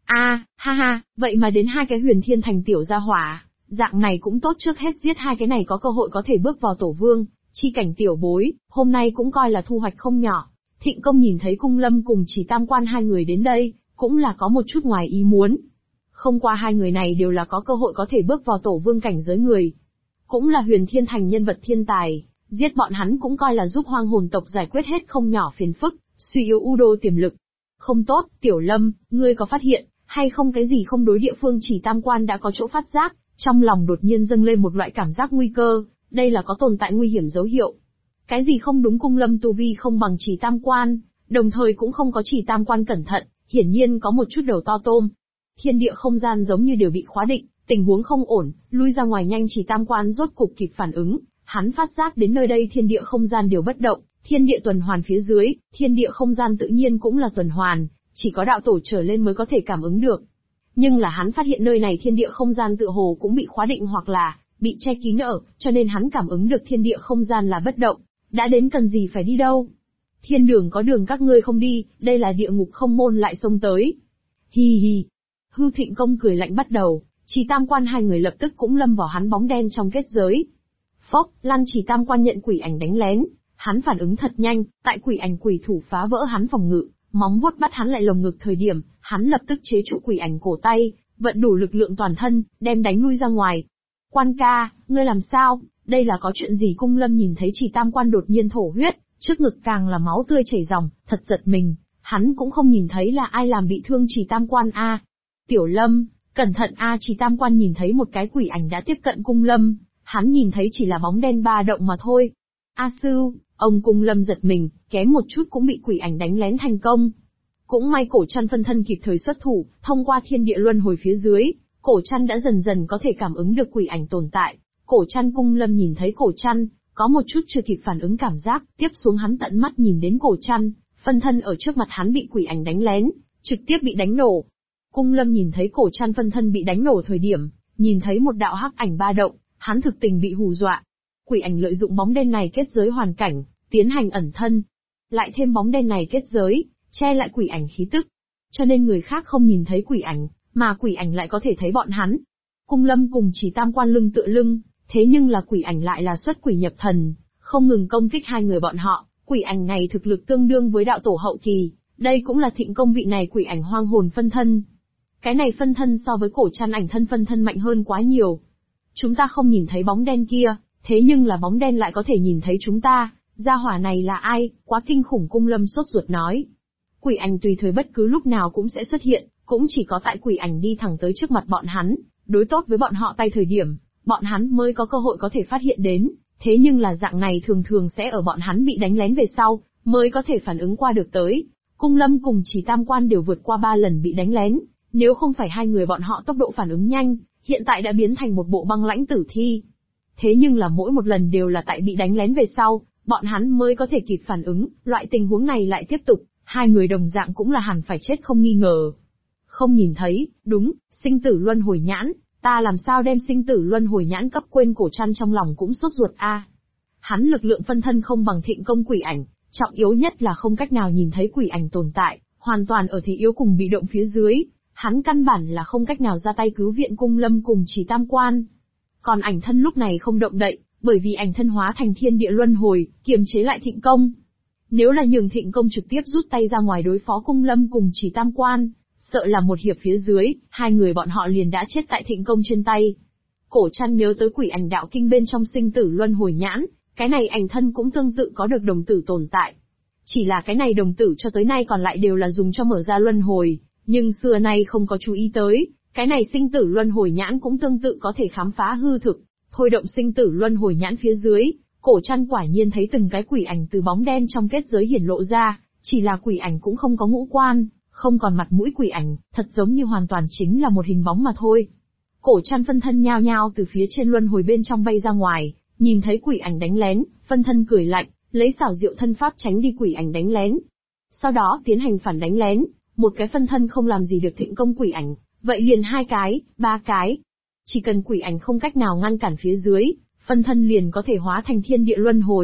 Ha ha, vậy mà đến hai cái Huyền Thiên Thành tiểu gia hỏa, dạng này cũng tốt, trước hết giết hai cái này có cơ hội có thể bước vào tổ vương, chi cảnh tiểu bối, hôm nay cũng coi là thu hoạch không nhỏ. Thịnh Công nhìn thấy Cung Lâm cùng Chỉ Tam Quan hai người đến đây, cũng là có một chút ngoài ý muốn. Không qua hai người này đều là có cơ hội có thể bước vào tổ vương cảnh giới người. Cũng là Huyền Thiên Thành nhân vật thiên tài, giết bọn hắn cũng coi là giúp hoang hồn tộc giải quyết hết không nhỏ phiền phức, suy yếu U Đô tiềm lực. Không tốt, Tiểu Lâm, ngươi có phát hiện, hay không cái gì không đối địa phương Chỉ Tam Quan đã có chỗ phát giác, trong lòng đột nhiên dâng lên một loại cảm giác nguy cơ, đây là có tồn tại nguy hiểm dấu hiệu. Cái gì không đúng, Cung Lâm tu vi không bằng Chỉ Tam Quan, đồng thời cũng không có Chỉ Tam Quan cẩn thận, hiển nhiên có một chút đầu to tôm. Thiên địa không gian giống như đều bị khóa định, tình huống không ổn, lui ra ngoài nhanh. Chỉ Tam Quan rốt cục kịp phản ứng, hắn phát giác đến nơi đây thiên địa không gian đều bất động, thiên địa tuần hoàn phía dưới, thiên địa không gian tự nhiên cũng là tuần hoàn, chỉ có đạo tổ trở lên mới có thể cảm ứng được. Nhưng là hắn phát hiện nơi này thiên địa không gian tựa hồ cũng bị khóa định hoặc là bị che kín ở, cho nên hắn cảm ứng được thiên địa không gian là bất động. Đã đến cần gì phải đi đâu? Thiên đường có đường các ngươi không đi, đây là địa ngục không môn lại xông tới. Hi hi. Hư Thịnh Công cười lạnh bắt đầu, Chỉ Tam Quan hai người lập tức cũng lâm vào hắn bóng đen trong kết giới. Phốc, Lăn Chỉ Tam Quan nhận quỷ ảnh đánh lén, hắn phản ứng thật nhanh, tại quỷ ảnh quỷ thủ phá vỡ hắn phòng ngự, móng vuốt bắt hắn lại lồng ngực thời điểm, hắn lập tức chế trụ quỷ ảnh cổ tay, vận đủ lực lượng toàn thân, đem đánh lui ra ngoài. Quan ca, ngươi làm sao, đây là có chuyện gì? Cung Lâm nhìn thấy Chỉ Tam Quan đột nhiên thổ huyết, trước ngực càng là máu tươi chảy ròng, thật giật mình, hắn cũng không nhìn thấy là ai làm bị thương Chỉ Tam Quan a. Tiểu Lâm, cẩn thận a. Chỉ Tam Quan nhìn thấy một cái quỷ ảnh đã tiếp cận Cung Lâm, hắn nhìn thấy chỉ là bóng đen ba động mà thôi. A sư, ông Cung Lâm giật mình, kém một chút cũng bị quỷ ảnh đánh lén thành công. Cũng may Cổ Trăn phân thân kịp thời xuất thủ, thông qua thiên địa luân hồi phía dưới, Cổ Trăn đã dần dần có thể cảm ứng được quỷ ảnh tồn tại. Cổ Trăn Cung Lâm nhìn thấy Cổ Trăn, có một chút chưa kịp phản ứng cảm giác, tiếp xuống hắn tận mắt nhìn đến Cổ Trăn, phân thân ở trước mặt hắn bị quỷ ảnh đánh lén, trực tiếp bị đánh nổ. Cung Lâm nhìn thấy Cổ Trăn phân thân bị đánh nổ thời điểm, nhìn thấy một đạo hắc ảnh ba động, hắn thực tình bị hù dọa. Quỷ ảnh lợi dụng bóng đen này kết giới hoàn cảnh, tiến hành ẩn thân. Lại thêm bóng đen này kết giới, che lại quỷ ảnh khí tức. Cho nên người khác không nhìn thấy quỷ ảnh, mà quỷ ảnh lại có thể thấy bọn hắn. Cung Lâm cùng Chỉ Tam Quan lưng tựa lưng, thế nhưng là quỷ ảnh lại là xuất quỷ nhập thần, không ngừng công kích hai người bọn họ. Quỷ ảnh này thực lực tương đương với đạo tổ hậu kỳ, đây cũng là Thịnh Công vị này quỷ ảnh hoang hồn phân thân. Cái này phân thân so với Cổ Trăn ảnh thân phân thân mạnh hơn quá nhiều. Chúng ta không nhìn thấy bóng đen kia, thế nhưng là bóng đen lại có thể nhìn thấy chúng ta, gia hỏa này là ai, quá kinh khủng. Cung Lâm sốt ruột nói. Quỷ ảnh tùy thời bất cứ lúc nào cũng sẽ xuất hiện, cũng chỉ có tại quỷ ảnh đi thẳng tới trước mặt bọn hắn, đối tốt với bọn họ tay thời điểm, bọn hắn mới có cơ hội có thể phát hiện đến, thế nhưng là dạng này thường thường sẽ ở bọn hắn bị đánh lén về sau, mới có thể phản ứng qua được tới. Cung Lâm cùng Chỉ Tam Quan đều vượt qua 3 lần bị đánh lén, nếu không phải hai người bọn họ tốc độ phản ứng nhanh, hiện tại đã biến thành một bộ băng lãnh tử thi. Thế nhưng là mỗi một lần đều là tại bị đánh lén về sau, bọn hắn mới có thể kịp phản ứng, loại tình huống này lại tiếp tục, hai người đồng dạng cũng là hẳn phải chết không nghi ngờ. Không nhìn thấy, đúng, sinh tử luân hồi nhãn, ta làm sao đem sinh tử luân hồi nhãn cấp quên? Cổ Trăn trong lòng cũng sốt ruột a. Hắn lực lượng phân thân không bằng Thịnh Công quỷ ảnh, trọng yếu nhất là không cách nào nhìn thấy quỷ ảnh tồn tại, hoàn toàn ở thế yếu cùng bị động phía dưới, hắn căn bản là không cách nào ra tay cứu viện Cung Lâm cùng Chỉ Tam Quan. Còn ảnh thân lúc này không động đậy, bởi vì ảnh thân hóa thành thiên địa luân hồi, kiềm chế lại Thịnh Công. Nếu là nhường Thịnh Công trực tiếp rút tay ra ngoài đối phó Cung Lâm cùng Chỉ Tam Quan, sợ là một hiệp phía dưới, hai người bọn họ liền đã chết tại Thịnh Công trên tay. Cổ Trăn nhớ tới quỷ ảnh đạo kinh bên trong sinh tử luân hồi nhãn, cái này ảnh thân cũng tương tự có được đồng tử tồn tại. Chỉ là cái này đồng tử cho tới nay còn lại đều là dùng cho mở ra luân hồi, nhưng xưa nay không có chú ý tới, cái này sinh tử luân hồi nhãn cũng tương tự có thể khám phá hư thực. Thôi động sinh tử luân hồi nhãn phía dưới, Cổ Trăn quả nhiên thấy từng cái quỷ ảnh từ bóng đen trong kết giới hiển lộ ra, chỉ là quỷ ảnh cũng không có ngũ quan, không còn mặt mũi quỷ ảnh, thật giống như hoàn toàn chính là một hình bóng mà thôi. Cổ Trăn phân thân nhao nhao từ phía trên luân hồi bên trong bay ra ngoài, nhìn thấy quỷ ảnh đánh lén, phân thân cười lạnh, lấy xảo diệu thân pháp tránh đi quỷ ảnh đánh lén. Sau đó tiến hành phản đánh lén, một cái phân thân không làm gì được Thịnh Công quỷ ảnh, vậy liền 2 cái, 3 cái. Chỉ cần quỷ ảnh không cách nào ngăn cản phía dưới, phân thân liền có thể hóa thành thiên địa luân hồi,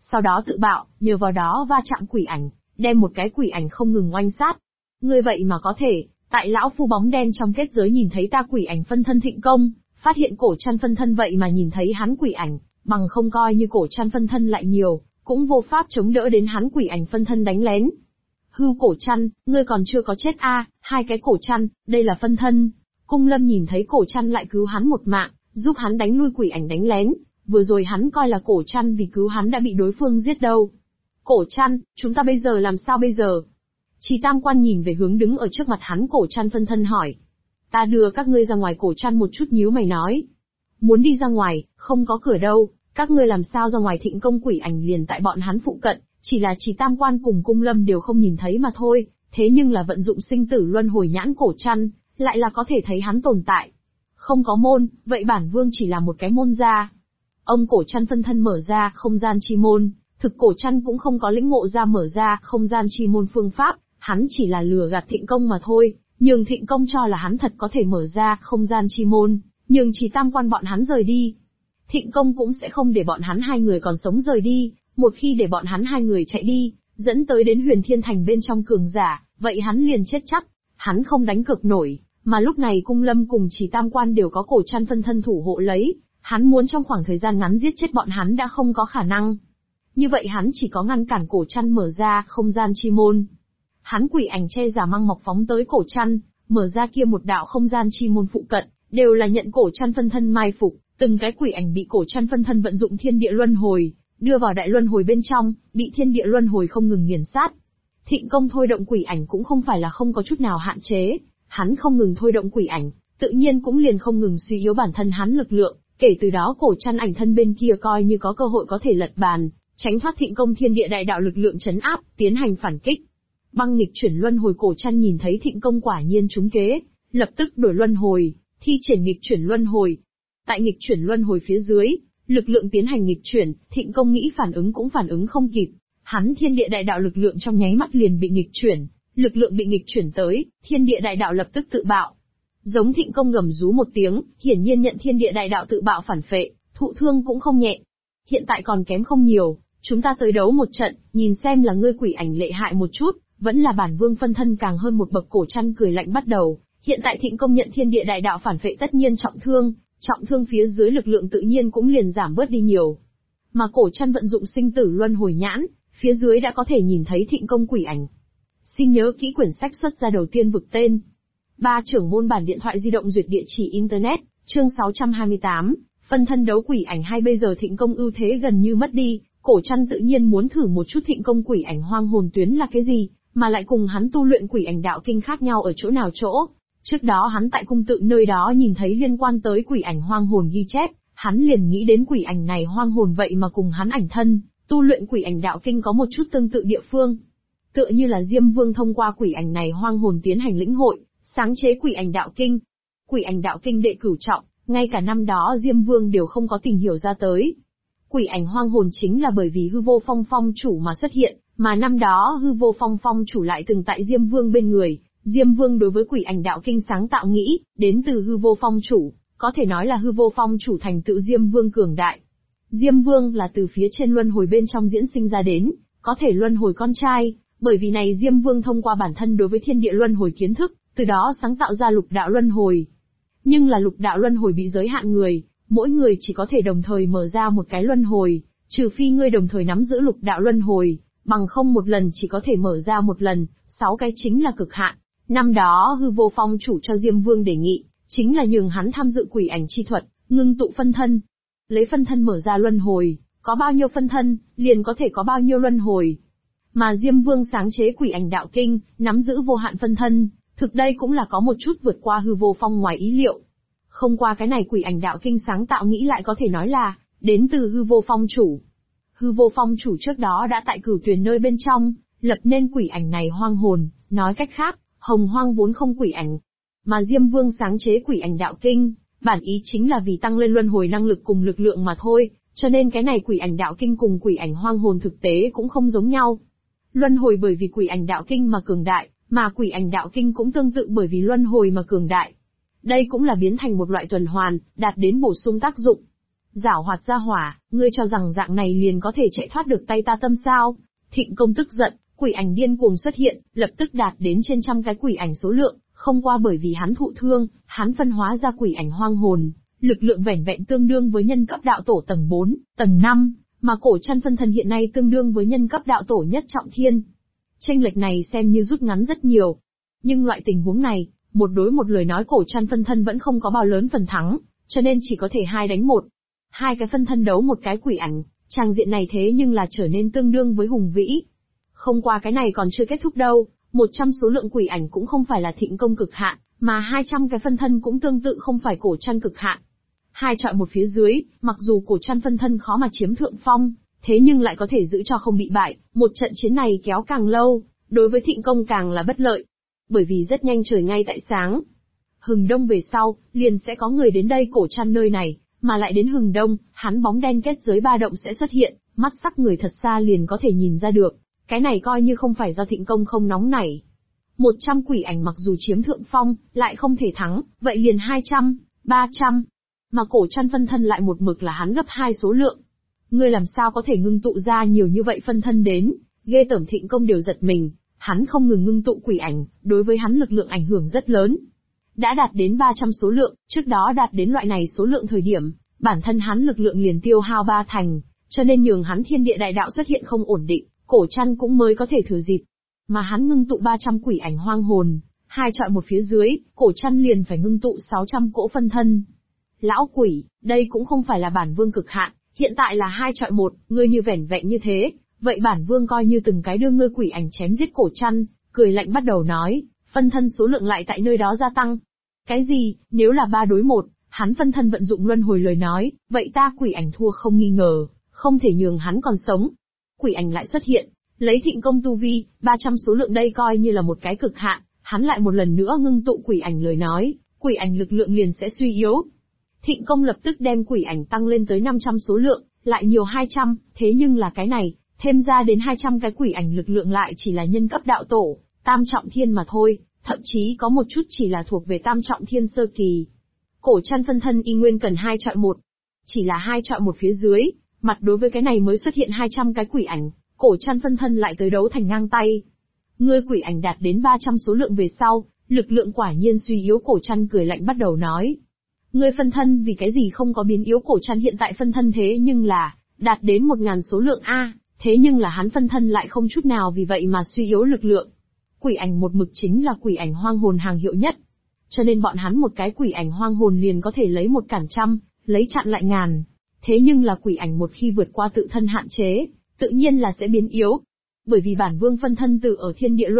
sau đó tự bạo, nhờ vào đó va chạm quỷ ảnh, đem một cái quỷ ảnh không ngừng oanh sát. Ngươi vậy mà có thể, tại lão phu bóng đen trong kết giới nhìn thấy ta quỷ ảnh phân thân Thịnh Công, phát hiện cổ chăn phân thân vậy mà nhìn thấy hắn quỷ ảnh, bằng không coi như cổ chăn phân thân lại nhiều, cũng vô pháp chống đỡ đến hắn quỷ ảnh phân thân đánh lén. Hưu cổ chăn, ngươi còn chưa có chết hai cái cổ chăn, đây là phân thân. Cung Lâm nhìn thấy cổ chăn lại cứu hắn một mạng, giúp hắn đánh lui quỷ ảnh đánh lén, vừa rồi hắn coi là cổ chăn vì cứu hắn đã bị đối phương giết đâu. Cổ chăn, chúng ta bây giờ làm sao bây giờ? Chỉ Tam Quan nhìn về hướng đứng ở trước mặt hắn cổ chăn phân thân hỏi. Ta đưa các ngươi ra ngoài, cổ chăn một chút nhíu mày nói. Muốn đi ra ngoài, không có cửa đâu, các ngươi làm sao ra ngoài? Thịnh Công quỷ ảnh liền tại bọn hắn phụ cận, chỉ là Chỉ Tam Quan cùng Cung Lâm đều không nhìn thấy mà thôi, thế nhưng là vận dụng sinh tử luân hồi nhãn cổ chăn, lại là có thể thấy hắn tồn tại. Không có môn, vậy bản vương chỉ là một cái môn ra. Ông cổ chăn phân thân mở ra không gian chi môn, thực cổ chăn cũng không có lĩnh ngộ ra mở ra không gian chi môn phương pháp, hắn chỉ là lừa gạt Thịnh Công mà thôi, nhường Thịnh Công cho là hắn thật có thể mở ra không gian chi môn, nhường Chỉ Tam Quan bọn hắn rời đi. Thịnh Công cũng sẽ không để bọn hắn hai người còn sống rời đi, một khi để bọn hắn hai người chạy đi, dẫn tới đến Huyền Thiên Thành bên trong cường giả, vậy hắn liền chết chắc, hắn không đánh cược nổi, mà lúc này Cung Lâm cùng Chỉ Tam Quan đều có cổ chăn phân thân thủ hộ lấy, hắn muốn trong khoảng thời gian ngắn giết chết bọn hắn đã không có khả năng. Như vậy hắn chỉ có ngăn cản cổ chăn mở ra không gian chi môn. Hắn quỷ ảnh che giả mang mọc phóng tới cổ chăn, mở ra kia một đạo không gian chi môn phụ cận, đều là nhận cổ chăn phân thân mai phục, từng cái quỷ ảnh bị cổ chăn phân thân vận dụng thiên địa luân hồi, đưa vào đại luân hồi bên trong, bị thiên địa luân hồi không ngừng nghiền sát. Thịnh Công thôi động quỷ ảnh cũng không phải là không có chút nào hạn chế, hắn không ngừng thôi động quỷ ảnh, tự nhiên cũng liền không ngừng suy yếu bản thân hắn lực lượng, kể từ đó cổ chăn ảnh thân bên kia coi như có cơ hội có thể lật bàn, tránh thoát Thịnh Công thiên địa đại đạo lực lượng trấn áp, tiến hành phản kích. Băng nghịch chuyển luân hồi, cổ chăn nhìn thấy Thịnh Công quả nhiên trúng kế, lập tức đổi luân hồi, thi triển nghịch chuyển luân hồi. Tại nghịch chuyển luân hồi phía dưới, lực lượng tiến hành nghịch chuyển, Thịnh Công nghĩ phản ứng cũng phản ứng không kịp, hắn thiên địa đại đạo lực lượng trong nháy mắt liền bị nghịch chuyển, lực lượng bị nghịch chuyển tới, thiên địa đại đạo lập tức tự bạo. Giống Thịnh Công gầm rú một tiếng, hiển nhiên nhận thiên địa đại đạo tự bạo phản phệ, thụ thương cũng không nhẹ. Hiện tại còn kém không nhiều, chúng ta tới đấu một trận, nhìn xem là ngươi quỷ ảnh lệ hại một chút, vẫn là bản vương phân thân càng hơn một bậc. Cổ chăn cười lạnh bắt đầu, hiện tại Thịnh Công nhận thiên địa đại đạo phản phệ tất nhiên trọng thương phía dưới lực lượng tự nhiên cũng liền giảm bớt đi nhiều. Mà cổ chăn vận dụng sinh tử luân hồi nhãn, phía dưới đã có thể nhìn thấy Thịnh Công quỷ ảnh. Xin nhớ kỹ quyển sách xuất ra đầu tiên vực tên. 3 trưởng môn bản điện thoại di động duyệt địa chỉ internet, chương 628, phân thân đấu quỷ ảnh hay. Bây giờ Thịnh Công ưu thế gần như mất đi, cổ chăn tự nhiên muốn thử một chút Thịnh Công quỷ ảnh hoang hồn tuyến là cái gì, mà lại cùng hắn tu luyện quỷ ảnh đạo kinh khác nhau ở chỗ nào chỗ. Trước đó hắn tại cung tự nơi đó nhìn thấy liên quan tới quỷ ảnh hoang hồn ghi chép, hắn liền nghĩ đến quỷ ảnh này hoang hồn vậy mà cùng hắn ảnh thân, tu luyện quỷ ảnh đạo kinh có một chút tương tự địa phương. Tựa như là Diêm Vương thông qua quỷ ảnh này hoang hồn tiến hành lĩnh hội, sáng chế quỷ ảnh đạo kinh. Quỷ ảnh đạo kinh đệ cửu trọng, ngay cả năm đó Diêm Vương đều không có tìm hiểu ra tới. Quỷ ảnh hoang hồn chính là bởi vì hư vô phong phong chủ mà xuất hiện, mà năm đó hư vô phong phong chủ lại từng tại Diêm Vương bên người. Diêm Vương đối với quỷ ảnh đạo kinh sáng tạo nghĩ, đến từ hư vô phong chủ, có thể nói là hư vô phong chủ thành tựu Diêm Vương cường đại. Diêm Vương là từ phía trên luân hồi bên trong diễn sinh ra đến, có thể luân hồi con trai, bởi vì này Diêm Vương thông qua bản thân đối với thiên địa luân hồi kiến thức, từ đó sáng tạo ra lục đạo luân hồi. Nhưng là lục đạo luân hồi bị giới hạn người, mỗi người chỉ có thể đồng thời mở ra một cái luân hồi, trừ phi ngươi đồng thời nắm giữ lục đạo luân hồi, bằng không một lần chỉ có thể mở ra một lần, 6 cái chính là cực hạn. Năm đó hư vô phong chủ cho Diêm Vương đề nghị, chính là nhường hắn tham dự quỷ ảnh chi thuật, ngưng tụ phân thân. Lấy phân thân mở ra luân hồi, có bao nhiêu phân thân, liền có thể có bao nhiêu luân hồi. Mà Diêm Vương sáng chế quỷ ảnh đạo kinh, nắm giữ vô hạn phân thân, thực đây cũng là có một chút vượt qua hư vô phong ngoài ý liệu. Không qua cái này quỷ ảnh đạo kinh sáng tạo nghĩ lại có thể nói là, đến từ hư vô phong chủ. Hư vô phong chủ trước đó đã tại Cửu Tuyền nơi bên trong, lập nên quỷ ảnh này hoang hồn, nói cách khác, hồng hoang vốn không quỷ ảnh. Mà Diêm Vương sáng chế quỷ ảnh đạo kinh, bản ý chính là vì tăng lên luân hồi năng lực cùng lực lượng mà thôi, cho nên cái này quỷ ảnh đạo kinh cùng quỷ ảnh hoang hồn thực tế cũng không giống nhau. Luân hồi bởi vì quỷ ảnh đạo kinh mà cường đại, mà quỷ ảnh đạo kinh cũng tương tự bởi vì luân hồi mà cường đại. Đây cũng là biến thành một loại tuần hoàn, đạt đến bổ sung tác dụng. Giảo hoạt gia hỏa, ngươi cho rằng dạng này liền có thể chạy thoát được tay ta tâm sao? Thịnh công tức giận, quỷ ảnh điên cuồng xuất hiện, lập tức đạt đến trên trăm cái quỷ ảnh số lượng, không qua bởi vì hắn thụ thương, hắn phân hóa ra quỷ ảnh hoang hồn, lực lượng vẻn vẹn tương đương với nhân cấp đạo tổ tầng 4, tầng 5, mà cổ chân phân thân hiện nay tương đương với nhân cấp đạo tổ nhất trọng thiên. Chênh lệch này xem như rút ngắn rất nhiều. Nhưng loại tình huống này, một đối một lời nói cổ chân phân thân vẫn không có bao lớn phần thắng, cho nên chỉ có thể 2 đánh 1. 2 cái phân thân đấu một cái quỷ ảnh, tràng diện này thế nhưng là trở nên tương đương với hùng vĩ. Không qua cái này còn chưa kết thúc đâu, 100 số lượng quỷ ảnh cũng không phải là thịnh công cực hạn, mà 200 cái phân thân cũng tương tự không phải cổ chân cực hạn. 2 chọi 1 phía dưới, mặc dù cổ chân phân thân khó mà chiếm thượng phong, thế nhưng lại có thể giữ cho không bị bại, một trận chiến này kéo càng lâu, đối với thịnh công càng là bất lợi. Bởi vì rất nhanh trời ngay tại sáng. Hừng đông về sau, liền sẽ có người đến đây cổ chân nơi này, mà lại đến hừng đông, hắn bóng đen kết giới ba động sẽ xuất hiện, mắt sắc người thật xa liền có thể nhìn ra được. Cái này coi như không phải do thịnh công không nóng nảy. 100 quỷ ảnh mặc dù chiếm thượng phong, lại không thể thắng, vậy liền 200, 300. Mà cổ chân phân thân lại một mực là hắn gấp 2 số lượng. Ngươi làm sao có thể ngưng tụ ra nhiều như vậy phân thân đến, ghê tởm thịnh công đều giật mình, hắn không ngừng ngưng tụ quỷ ảnh, đối với hắn lực lượng ảnh hưởng rất lớn. Đã đạt đến 300 số lượng, trước đó đạt đến loại này số lượng thời điểm, bản thân hắn lực lượng liền tiêu hao 3 thành, cho nên nhường hắn thiên địa đại đạo xuất hiện không ổn định, cổ chân cũng mới có thể thừa dịp. Mà hắn ngưng tụ 300 quỷ ảnh hoang hồn, 2 chọi 1 phía dưới, cổ chân liền phải ngưng tụ 600 cỗ phân thân. Lão quỷ, đây cũng không phải là bản vương cực hạn, hiện tại là 2 chọi 1, ngươi như vẻn vẹn như thế, vậy bản vương coi như từng cái đưa ngươi quỷ ảnh chém giết cổ chân, cười lạnh bắt đầu nói, phân thân số lượng lại tại nơi đó gia tăng. Cái gì, nếu là 3 đối 1, hắn phân thân vận dụng luân hồi lời nói, vậy ta quỷ ảnh thua không nghi ngờ, không thể nhường hắn còn sống. Quỷ ảnh lại xuất hiện, lấy thịnh công tu vi, 300 số lượng đây coi như là một cái cực hạn, hắn lại một lần nữa ngưng tụ quỷ ảnh lời nói, quỷ ảnh lực lượng liền sẽ suy yếu. Thịnh công lập tức đem quỷ ảnh tăng lên tới 500 số lượng, lại nhiều 200, thế nhưng là cái này, thêm ra đến 200 cái quỷ ảnh lực lượng lại chỉ là nhân cấp đạo tổ, tam trọng thiên mà thôi, thậm chí có một chút chỉ là thuộc về tam trọng thiên sơ kỳ. Cổ chân phân thân y nguyên cần 2 chọi 1. Chỉ là 2 chọi 1 phía dưới, mặt đối với cái này mới xuất hiện 200 cái quỷ ảnh, cổ chân phân thân lại tới đấu thành ngang tay. Ngươi quỷ ảnh đạt đến 300 số lượng về sau, lực lượng quả nhiên suy yếu, cổ chân cười lạnh bắt đầu nói. Ngươi phân thân vì cái gì không có biến yếu, cổ chân hiện tại phân thân thế nhưng là, đạt đến 1000 số lượng A, thế nhưng là hắn phân thân lại không chút nào vì vậy mà suy yếu lực lượng. Quỷ ảnh một mực chính là quỷ ảnh hoang hồn hàng hiệu nhất. Cho nên bọn hắn một cái quỷ ảnh hoang hồn liền có thể lấy một cản trăm, lấy chặn lại ngàn. Thế nhưng là quỷ ảnh một khi vượt qua tự thân hạn chế, tự nhiên là sẽ biến yếu. Bởi vì bản vương phân thân tự ở thiên địa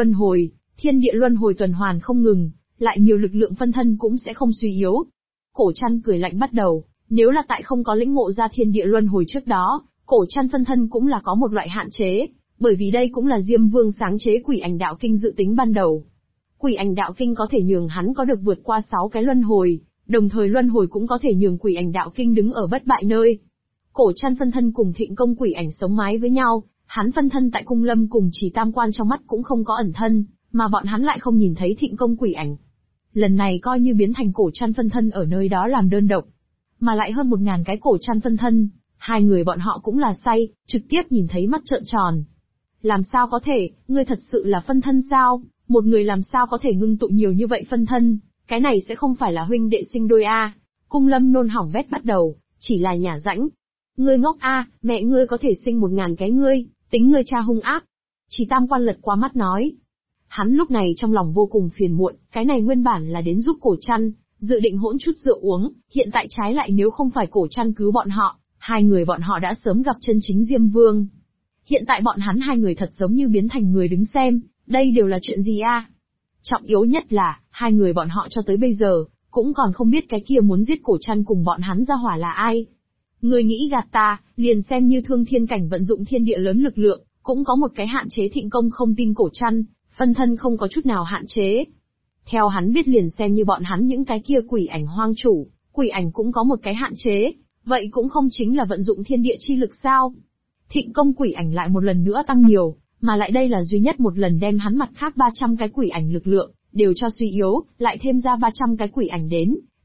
luân hồi tuần hoàn không ngừng, lại nhiều lực lượng phân thân cũng sẽ không suy yếu. Cổ chân cười lạnh bắt đầu, nếu là tại không có lĩnh ngộ ra thiên địa luân hồi trước đó, cổ chân phân thân cũng là có một loại hạn chế, bởi vì đây cũng là Diêm Vương sáng chế quỷ ảnh đạo kinh dự tính ban đầu. Quỷ ảnh đạo kinh có thể nhường hắn có được vượt qua 6 cái luân hồi, đồng thời luân hồi cũng có thể nhường quỷ ảnh đạo kinh đứng ở bất bại nơi. Cổ chân phân thân cùng thịnh công quỷ ảnh sống mái với nhau, hắn phân thân tại cung lâm cùng chỉ tam quan trong mắt cũng không có ẩn thân, mà bọn hắn lại không nhìn thấy thịnh công quỷ ảnh. Lần này coi như biến thành cổ chân phân thân ở nơi đó làm đơn độc, mà lại hơn 1000 cái cổ chân phân thân, hai người bọn họ cũng là say, trực tiếp nhìn thấy mắt trợn tròn. Làm sao có thể, ngươi thật sự là phân thân sao? Một người làm sao có thể ngưng tụ nhiều như vậy phân thân, cái này sẽ không phải là huynh đệ sinh đôi a? Cung lâm nôn hỏng vét bắt đầu, chỉ là nhả rãnh. Ngươi ngốc a, mẹ ngươi có thể sinh 1000 cái ngươi, tính ngươi cha hung ác. Chỉ tam quan lật qua mắt nói. Hắn lúc này trong lòng vô cùng phiền muộn, cái này nguyên bản là đến giúp cổ chân, dự định hỗn chút rượu uống, hiện tại trái lại nếu không phải cổ chân cứu bọn họ, hai người bọn họ đã sớm gặp chân chính Diêm Vương. Hiện tại bọn hắn hai người thật giống như biến thành người đứng xem, đây đều là chuyện gì a? Trọng yếu nhất là, hai người bọn họ cho tới bây giờ, cũng còn không biết cái kia muốn giết cổ chân cùng bọn hắn ra hỏa là ai. Người nghĩ gạt ta, liền xem như thương thiên cảnh vận dụng thiên địa lớn lực lượng, cũng có một cái hạn chế, thịnh công không tin cổ chân, phân thân không có chút nào hạn chế. Theo hắn biết liền xem như bọn hắn những cái kia quỷ ảnh hoang chủ, quỷ ảnh cũng có một cái hạn chế, vậy cũng không chính là vận dụng thiên địa chi lực sao? Thịnh công quỷ ảnh lại một lần nữa tăng nhiều, mà lại đây là duy nhất một lần đem hắn mặt khác 300 cái quỷ ảnh lực lượng, đều cho suy yếu, lại thêm ra 300 cái quỷ ảnh đến,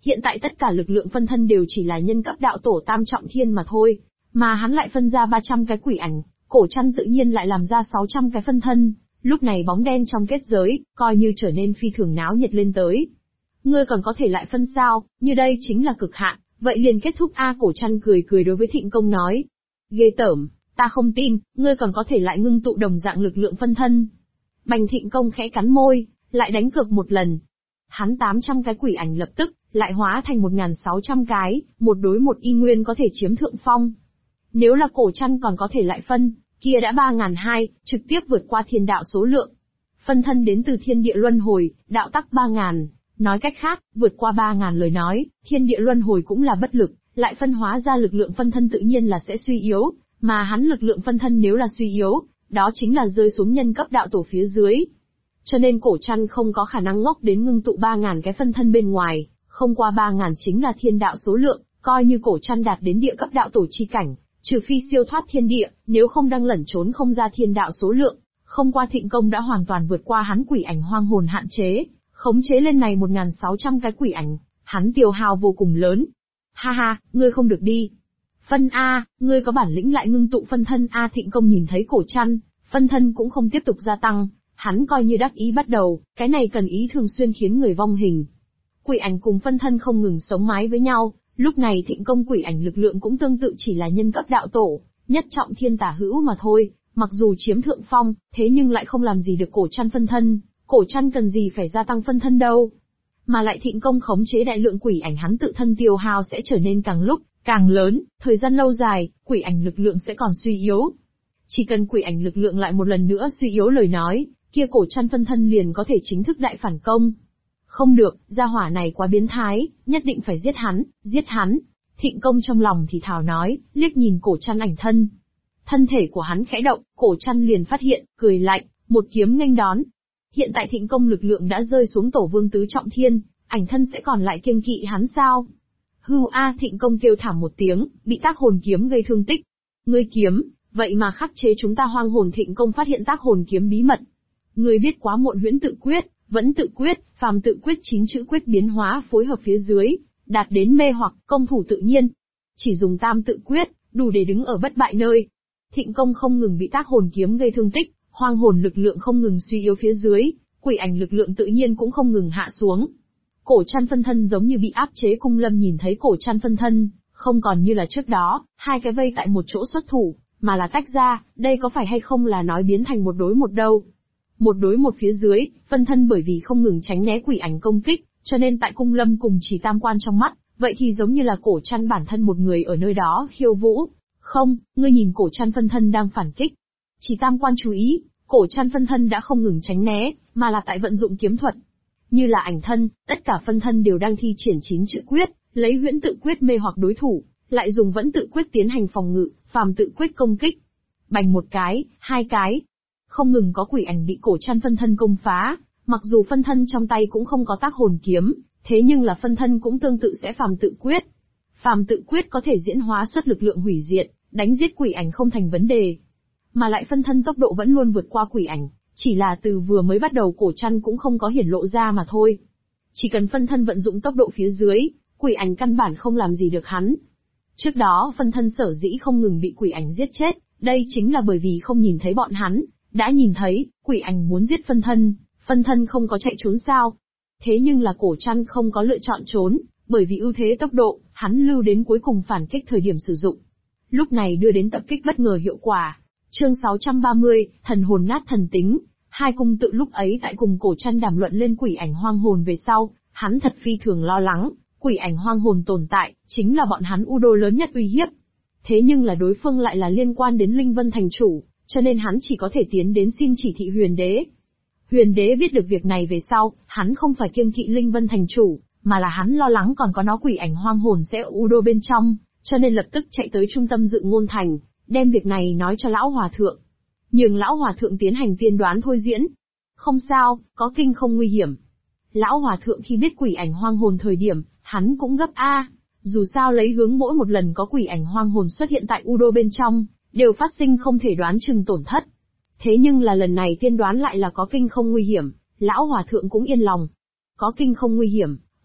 Hiện tại tất cả lực lượng phân thân đều chỉ là nhân cấp đạo tổ tam trọng thiên mà thôi, mà hắn lại phân ra 300 cái quỷ ảnh, Cổ Trăn tự nhiên lại làm ra 600 cái phân thân. Lúc này bóng đen trong kết giới, coi như trở nên phi thường náo nhiệt lên tới. Ngươi còn có thể lại phân sao, như đây chính là cực hạn, vậy liền kết thúc a. Cổ Trăn cười cười đối với Thịnh Công nói. Ghê tởm, ta không tin, ngươi còn có thể lại ngưng tụ đồng dạng lực lượng phân thân. Bành Thịnh Công khẽ cắn môi, lại đánh cược một lần. Hắn 800 cái quỷ ảnh lập tức, lại hóa thành 1600 cái, một đối một y nguyên có thể chiếm thượng phong. Nếu là Cổ Trăn còn có thể lại phân, kia đã 3.200, trực tiếp vượt qua thiên đạo số lượng. Phân thân đến từ thiên địa luân hồi, đạo tắc 3.000, nói cách khác, vượt qua 3.000 lời nói, thiên địa luân hồi cũng là bất lực, lại phân hóa ra lực lượng phân thân tự nhiên là sẽ suy yếu, mà hắn lực lượng phân thân nếu là suy yếu, đó chính là rơi xuống nhân cấp đạo tổ phía dưới. Cho nên Cổ Trăn không có khả năng ngốc đến ngưng tụ 3.000 cái phân thân bên ngoài, không qua 3.000 chính là thiên đạo số lượng, coi như Cổ Trăn đạt đến địa cấp đạo tổ chi cảnh, trừ phi siêu thoát thiên địa, nếu không đang lẩn trốn không ra thiên đạo số lượng, không qua Thịnh Công đã hoàn toàn vượt qua hắn quỷ ảnh hoang hồn hạn chế, khống chế lên này 1600 cái quỷ ảnh, hắn tiêu hao vô cùng lớn. Ha ha, ngươi không được đi. Phân A, ngươi có bản lĩnh lại ngưng tụ phân thân A. Thịnh Công nhìn thấy Cổ Trăn, phân thân cũng không tiếp tục gia tăng, hắn coi như đắc ý bắt đầu, cái này cần ý thường xuyên khiến người vong hình. Quỷ ảnh cùng phân thân không ngừng sống mái với nhau, lúc này Thịnh Công quỷ ảnh lực lượng cũng tương tự chỉ là nhân cấp đạo tổ, nhất trọng thiên tả hữu mà thôi, mặc dù chiếm thượng phong, thế nhưng lại không làm gì được Cổ Trăn phân thân, Cổ Trăn cần gì phải gia tăng phân thân đâu. Mà lại Thịnh Công khống chế đại lượng quỷ ảnh hắn tự thân tiêu hao sẽ trở nên càng lúc càng lớn, thời gian lâu dài, quỷ ảnh lực lượng sẽ còn suy yếu. Chỉ cần quỷ ảnh lực lượng lại một lần nữa suy yếu lời nói, kia Cổ Trăn phân thân liền có thể chính thức đại phản công. Không được, gia hỏa này quá biến thái, nhất định phải giết hắn, giết hắn. Thịnh Công trong lòng thì thào nói, liếc nhìn Cổ Trăn ảnh thân. Thân thể của hắn khẽ động, Cổ Trăn liền phát hiện, cười lạnh, một kiếm nghênh đón. Hiện tại Thịnh Công lực lượng đã rơi xuống tổ vương tứ trọng thiên, ảnh thân sẽ còn lại kiêng kỵ hắn sao? Hưu a. Thịnh Công kêu thảm một tiếng, bị tác hồn kiếm gây thương tích. Ngươi kiếm, vậy mà khắc chế chúng ta hoang hồn. Thịnh Công phát hiện tác hồn kiếm bí mật. Ngươi biết quá muộn. Huyễn tự quyết, vẫn tự quyết, phàm tự quyết 9 chữ quyết biến hóa phối hợp phía dưới, đạt đến mê hoặc, công thủ tự nhiên. Chỉ dùng tam tự quyết, đủ để đứng ở bất bại nơi. Thịnh Công không ngừng bị tác hồn kiếm gây thương tích, hoang hồn lực lượng không ngừng suy yếu phía dưới, quỷ ảnh lực lượng tự nhiên cũng không ngừng hạ xuống. Cổ Trăn phân thân giống như bị áp chế. Cung Lâm nhìn thấy Cổ Trăn phân thân, không còn như là trước đó, hai cái vây tại một chỗ xuất thủ, mà là tách ra, đây có phải hay không là nói biến thành một đối một đâu. Một đối một phía dưới, phân thân bởi vì không ngừng tránh né quỷ ảnh công kích, cho nên tại Cung Lâm cùng Chỉ Tam Quan trong mắt, vậy thì giống như là Cổ Trăn bản thân một người ở nơi đó khiêu vũ. Không, ngươi nhìn Cổ Trăn phân thân đang phản kích. Chỉ Tam Quan chú ý, Cổ Trăn phân thân đã không ngừng tránh né, mà là tại vận dụng kiếm thuật. Như là ảnh thân, tất cả phân thân đều đang thi triển 9 chữ quyết, lấy huyễn tự quyết mê hoặc đối thủ, lại dùng vẫn tự quyết tiến hành phòng ngự, phàm tự quyết công kích. Bành một cái, hai cái. Không ngừng có quỷ ảnh bị Cổ Trăn phân thân công phá, mặc dù phân thân trong tay cũng không có tác hồn kiếm, thế nhưng là phân thân cũng tương tự sẽ phàm tự quyết. Phàm tự quyết có thể diễn hóa xuất lực lượng hủy diệt, đánh giết quỷ ảnh không thành vấn đề. Mà lại phân thân tốc độ vẫn luôn vượt qua quỷ ảnh, chỉ là từ vừa mới bắt đầu Cổ Trăn cũng không có hiển lộ ra mà thôi. Chỉ cần phân thân vận dụng tốc độ phía dưới, quỷ ảnh căn bản không làm gì được hắn. Trước đó phân thân sở dĩ không ngừng bị quỷ ảnh giết chết, đây chính là bởi vì không nhìn thấy bọn hắn, đã nhìn thấy, quỷ ảnh muốn giết phân thân không có chạy trốn sao. Thế nhưng là Cổ Trăn không có lựa chọn trốn, bởi vì ưu thế tốc độ, hắn lưu đến cuối cùng phản kích thời điểm sử dụng. Lúc này đưa đến tập kích bất ngờ hiệu quả. Chương 630, thần hồn nát thần tính. Hai cung tự lúc ấy tại cùng Cổ Trăn đàm luận lên quỷ ảnh hoang hồn về sau, hắn thật phi thường lo lắng, quỷ ảnh hoang hồn tồn tại, chính là bọn hắn Udo lớn nhất uy hiếp. Thế nhưng là đối phương lại là liên quan đến Linh Vân thành chủ, cho nên hắn chỉ có thể tiến đến xin chỉ thị Huyền Đế. Huyền Đế biết được việc này về sau, hắn không phải kiêng kỵ Linh Vân thành chủ, mà là hắn lo lắng còn có nó quỷ ảnh hoang hồn sẽ ở Udo bên trong, cho nên lập tức chạy tới trung tâm Dự Ngôn thành, đem việc này nói cho lão hòa thượng. Nhường lão hòa thượng tiến hành tiên đoán thôi diễn. Không sao, có kinh không nguy hiểm. Lão hòa thượng khi biết quỷ ảnh hoang hồn thời điểm, hắn cũng gấp a. Dù sao lấy hướng mỗi một lần có quỷ ảnh hoang hồn xuất hiện tại Udo bên trong, đều phát sinh không thể đoán chừng tổn thất. Thế nhưng là lần này tiên đoán lại là có kinh không nguy hiểm, lão hòa thượng cũng yên lòng. Có kinh không nguy hiểm,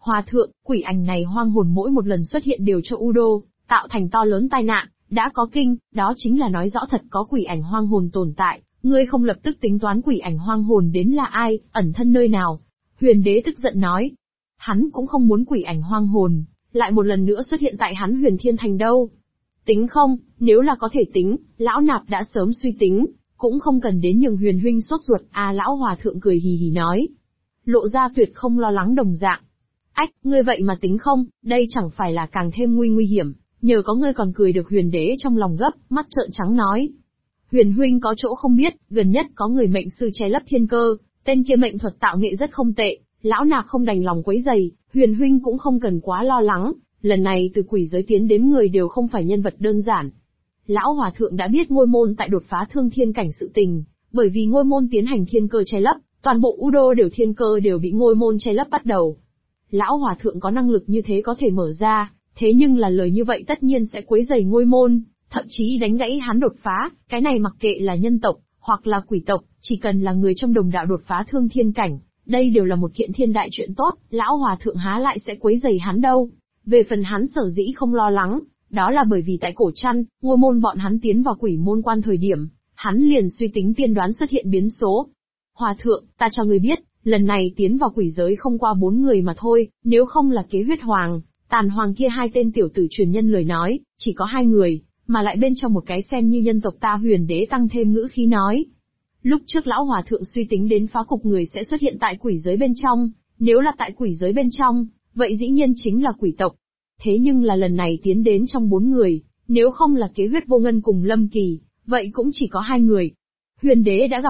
Hòa thượng, quỷ ảnh này hoang hồn mỗi một lần xuất hiện đều cho Udo tạo thành to lớn tai nạn, đã có kinh, đó chính là nói rõ thật có quỷ ảnh hoang hồn tồn tại, ngươi không lập tức tính toán quỷ ảnh hoang hồn đến là ai, ẩn thân nơi nào. Huyền đế tức giận nói. Hắn cũng không muốn quỷ ảnh hoang hồn lại một lần nữa xuất hiện tại hắn Huyền Thiên Thành đâu. Tính không, nếu là có thể tính, lão nạp đã sớm suy tính, cũng không cần đến nhường Huyền huynh sốt ruột. Lão hòa thượng cười hì hì nói. Lộ ra tuyệt không lo lắng đồng dạng. Ách, ngươi vậy mà tính không, đây chẳng phải là càng thêm nguy hiểm, nhờ có ngươi còn cười được. Huyền đế trong lòng gấp, mắt trợn trắng nói. Huyền huynh có chỗ không biết, gần nhất có người mệnh sư che lấp thiên cơ, tên kia mệnh thuật tạo nghệ rất không tệ, lão nạp không đành lòng quấy rầy, Huyền huynh cũng không cần quá lo lắng, lần này từ quỷ giới tiến đến người đều không phải nhân vật đơn giản. Lão hòa thượng đã biết ngôi môn tại đột phá thương thiên cảnh sự tình, bởi vì ngôi môn tiến hành thiên cơ che lấp, toàn bộ Udo đều thiên cơ đều bị ngôi môn che lấp bắt đầu. Lão hòa thượng có năng lực như thế có thể mở ra, thế nhưng là lời như vậy tất nhiên sẽ quấy rầy ngôi môn, thậm chí đánh gãy hắn đột phá, cái này mặc kệ là nhân tộc, hoặc là quỷ tộc, chỉ cần là người trong đồng đạo đột phá thương thiên cảnh, đây đều là một kiện thiên đại chuyện tốt, lão hòa thượng há lại sẽ quấy rầy hắn đâu. Về phần hắn sở dĩ không lo lắng, đó là bởi vì tại Cổ Trăn, ngôi môn bọn hắn tiến vào quỷ môn quan thời điểm, hắn liền suy tính tiên đoán xuất hiện biến số. Hòa thượng, ta cho ngươi biết, lần này tiến vào quỷ giới không qua 4 người mà thôi, nếu không là Kế Huyết Hoàng, Tàn Hoàng kia hai tên tiểu tử truyền nhân lời nói, chỉ có 2 người, mà lại bên trong một cái xem như nhân tộc ta. Huyền đế tăng thêm ngữ khí nói. Lúc trước lão hòa thượng suy tính đến phá cục người sẽ xuất hiện tại quỷ giới bên trong, nếu là tại quỷ giới bên trong, vậy dĩ nhiên chính là quỷ tộc. Thế nhưng là lần này tiến đến trong 4 người, nếu không là Kế Huyết Vô Ngân cùng Lâm Kỳ, vậy cũng chỉ có 2 người. Huyền đế đã gặp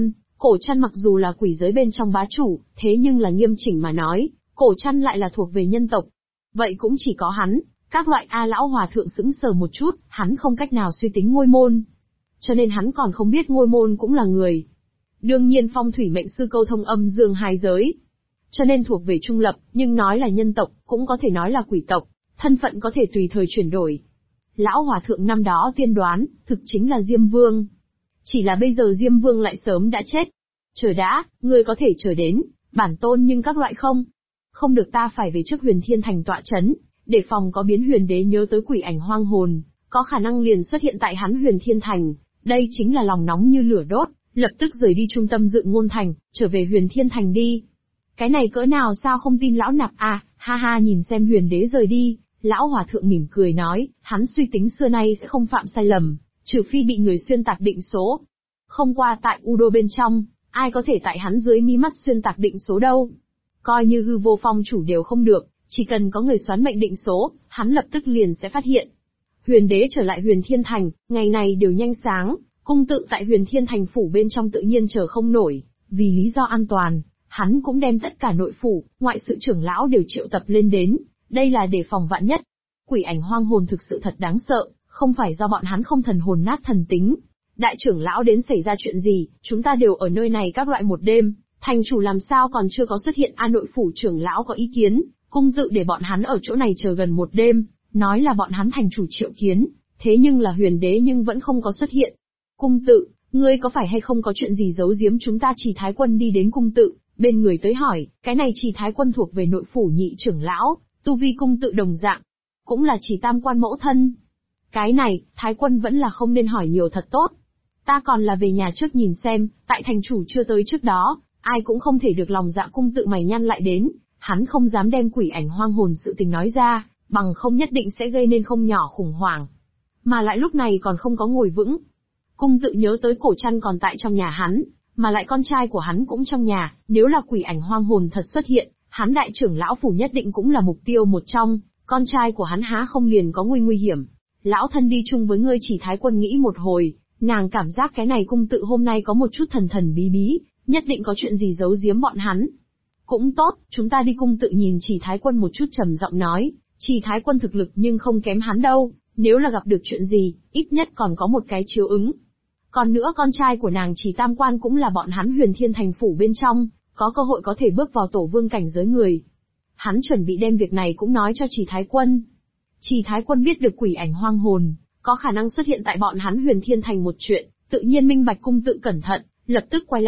Cổ Trăn mặc dù là quỷ giới bên trong bá chủ, thế nhưng là nghiêm chỉnh mà nói, Cổ Trăn lại là thuộc về nhân tộc. Vậy cũng chỉ có hắn, các loại. Lão hòa thượng sững sờ một chút, hắn không cách nào suy tính ngôi môn. Cho nên hắn còn không biết ngôi môn cũng là người. Đương nhiên phong thủy mệnh sư câu thông âm dương hai giới. Cho nên thuộc về trung lập, nhưng nói là nhân tộc, cũng có thể nói là quỷ tộc, thân phận có thể tùy thời chuyển đổi. Lão hòa thượng năm đó tiên đoán, thực chính là Diêm Vương. Chỉ là bây giờ Diêm Vương lại sớm đã chết. Chờ đã, ngươi có thể chờ đến, bản tôn nhưng các loại không. Không được, ta phải về trước Huyền Thiên Thành tọa chấn, để phòng có biến. Huyền đế nhớ tới quỷ ảnh hoang hồn, có khả năng liền xuất hiện tại hắn Huyền Thiên Thành, đây chính là lòng nóng như lửa đốt, lập tức rời đi trung tâm Dự Ngôn Thành, trở về Huyền Thiên Thành đi. Cái này cỡ nào sao không tin lão nạp ha ha. Nhìn xem Huyền đế rời đi, lão hòa thượng mỉm cười nói, hắn suy tính xưa nay sẽ không phạm sai lầm, trừ phi bị người xuyên tạc định số. Không qua tại Udo bên trong, ai có thể tại hắn dưới mi mắt xuyên tạc định số đâu. Coi như Hư Vô Phong chủ đều không được, chỉ cần có người xoán mệnh định số, hắn lập tức liền sẽ phát hiện. Huyền đế trở lại Huyền Thiên Thành, ngày này đều nhanh sáng, cung tự tại Huyền Thiên Thành phủ bên trong tự nhiên chờ không nổi, vì lý do an toàn, hắn cũng đem tất cả nội phủ, ngoại sự trưởng lão đều triệu tập lên đến, đây là để phòng vạn nhất. Quỷ ảnh hoang hồn thực sự thật đáng sợ, không phải do bọn hắn không thần hồn nát thần tính. Đại trưởng lão đến xảy ra chuyện gì, chúng ta đều ở nơi này các loại một đêm, thành chủ làm sao còn chưa có xuất hiện. Nội phủ trưởng lão có ý kiến, cung tự để bọn hắn ở chỗ này chờ gần một đêm, nói là bọn hắn thành chủ triệu kiến, thế nhưng là Huyền đế nhưng vẫn không có xuất hiện. Cung tự, ngươi có phải hay không có chuyện gì giấu giếm chúng ta? Chỉ Thái Quân đi đến cung tự, bên người tới hỏi, cái này Chỉ Thái Quân thuộc về nội phủ nhị trưởng lão, tu vi cung tự đồng dạng, cũng là Chỉ Tam Quan mẫu thân. Cái này, Thái Quân vẫn là không nên hỏi nhiều thật tốt. Ta còn là về nhà trước nhìn xem, tại thành chủ chưa tới trước đó, ai cũng không thể được lòng dạ. Cung tự mày nhăn lại đến, hắn không dám đem quỷ ảnh hoang hồn sự tình nói ra, bằng không nhất định sẽ gây nên không nhỏ khủng hoảng. Mà lại lúc này còn không có ngồi vững. Cung tự nhớ tới Cổ Trăn còn tại trong nhà hắn, mà lại con trai của hắn cũng trong nhà, nếu là quỷ ảnh hoang hồn thật xuất hiện, hắn đại trưởng lão phủ nhất định cũng là mục tiêu một trong, con trai của hắn há không liền có nguy hiểm. Lão thân đi chung với ngươi. Chỉ Thái Quân nghĩ một hồi, nàng cảm giác cái này cung tự hôm nay có một chút thần bí, nhất định có chuyện gì giấu giếm bọn hắn. Cũng tốt, chúng ta đi. Cung tự nhìn Chỉ Thái Quân một chút trầm giọng nói, Chỉ Thái Quân thực lực nhưng không kém hắn đâu, nếu là gặp được chuyện gì, ít nhất còn có một cái chiếu ứng. Còn nữa con trai của nàng Chỉ Tam Quan cũng là bọn hắn Huyền Thiên Thành phủ bên trong, có cơ hội có thể bước vào tổ vương cảnh giới người. Hắn chuẩn bị đem việc này cũng nói cho Chỉ Thái Quân. Chỉ Thái Quân biết được quỷ ảnh hoang hồn có khả năng xuất hiện tại bọn hắn Huyền Thiên Thành một chuyện, tự nhiên minh bạch. Cung tự cẩn thận, lập tức quay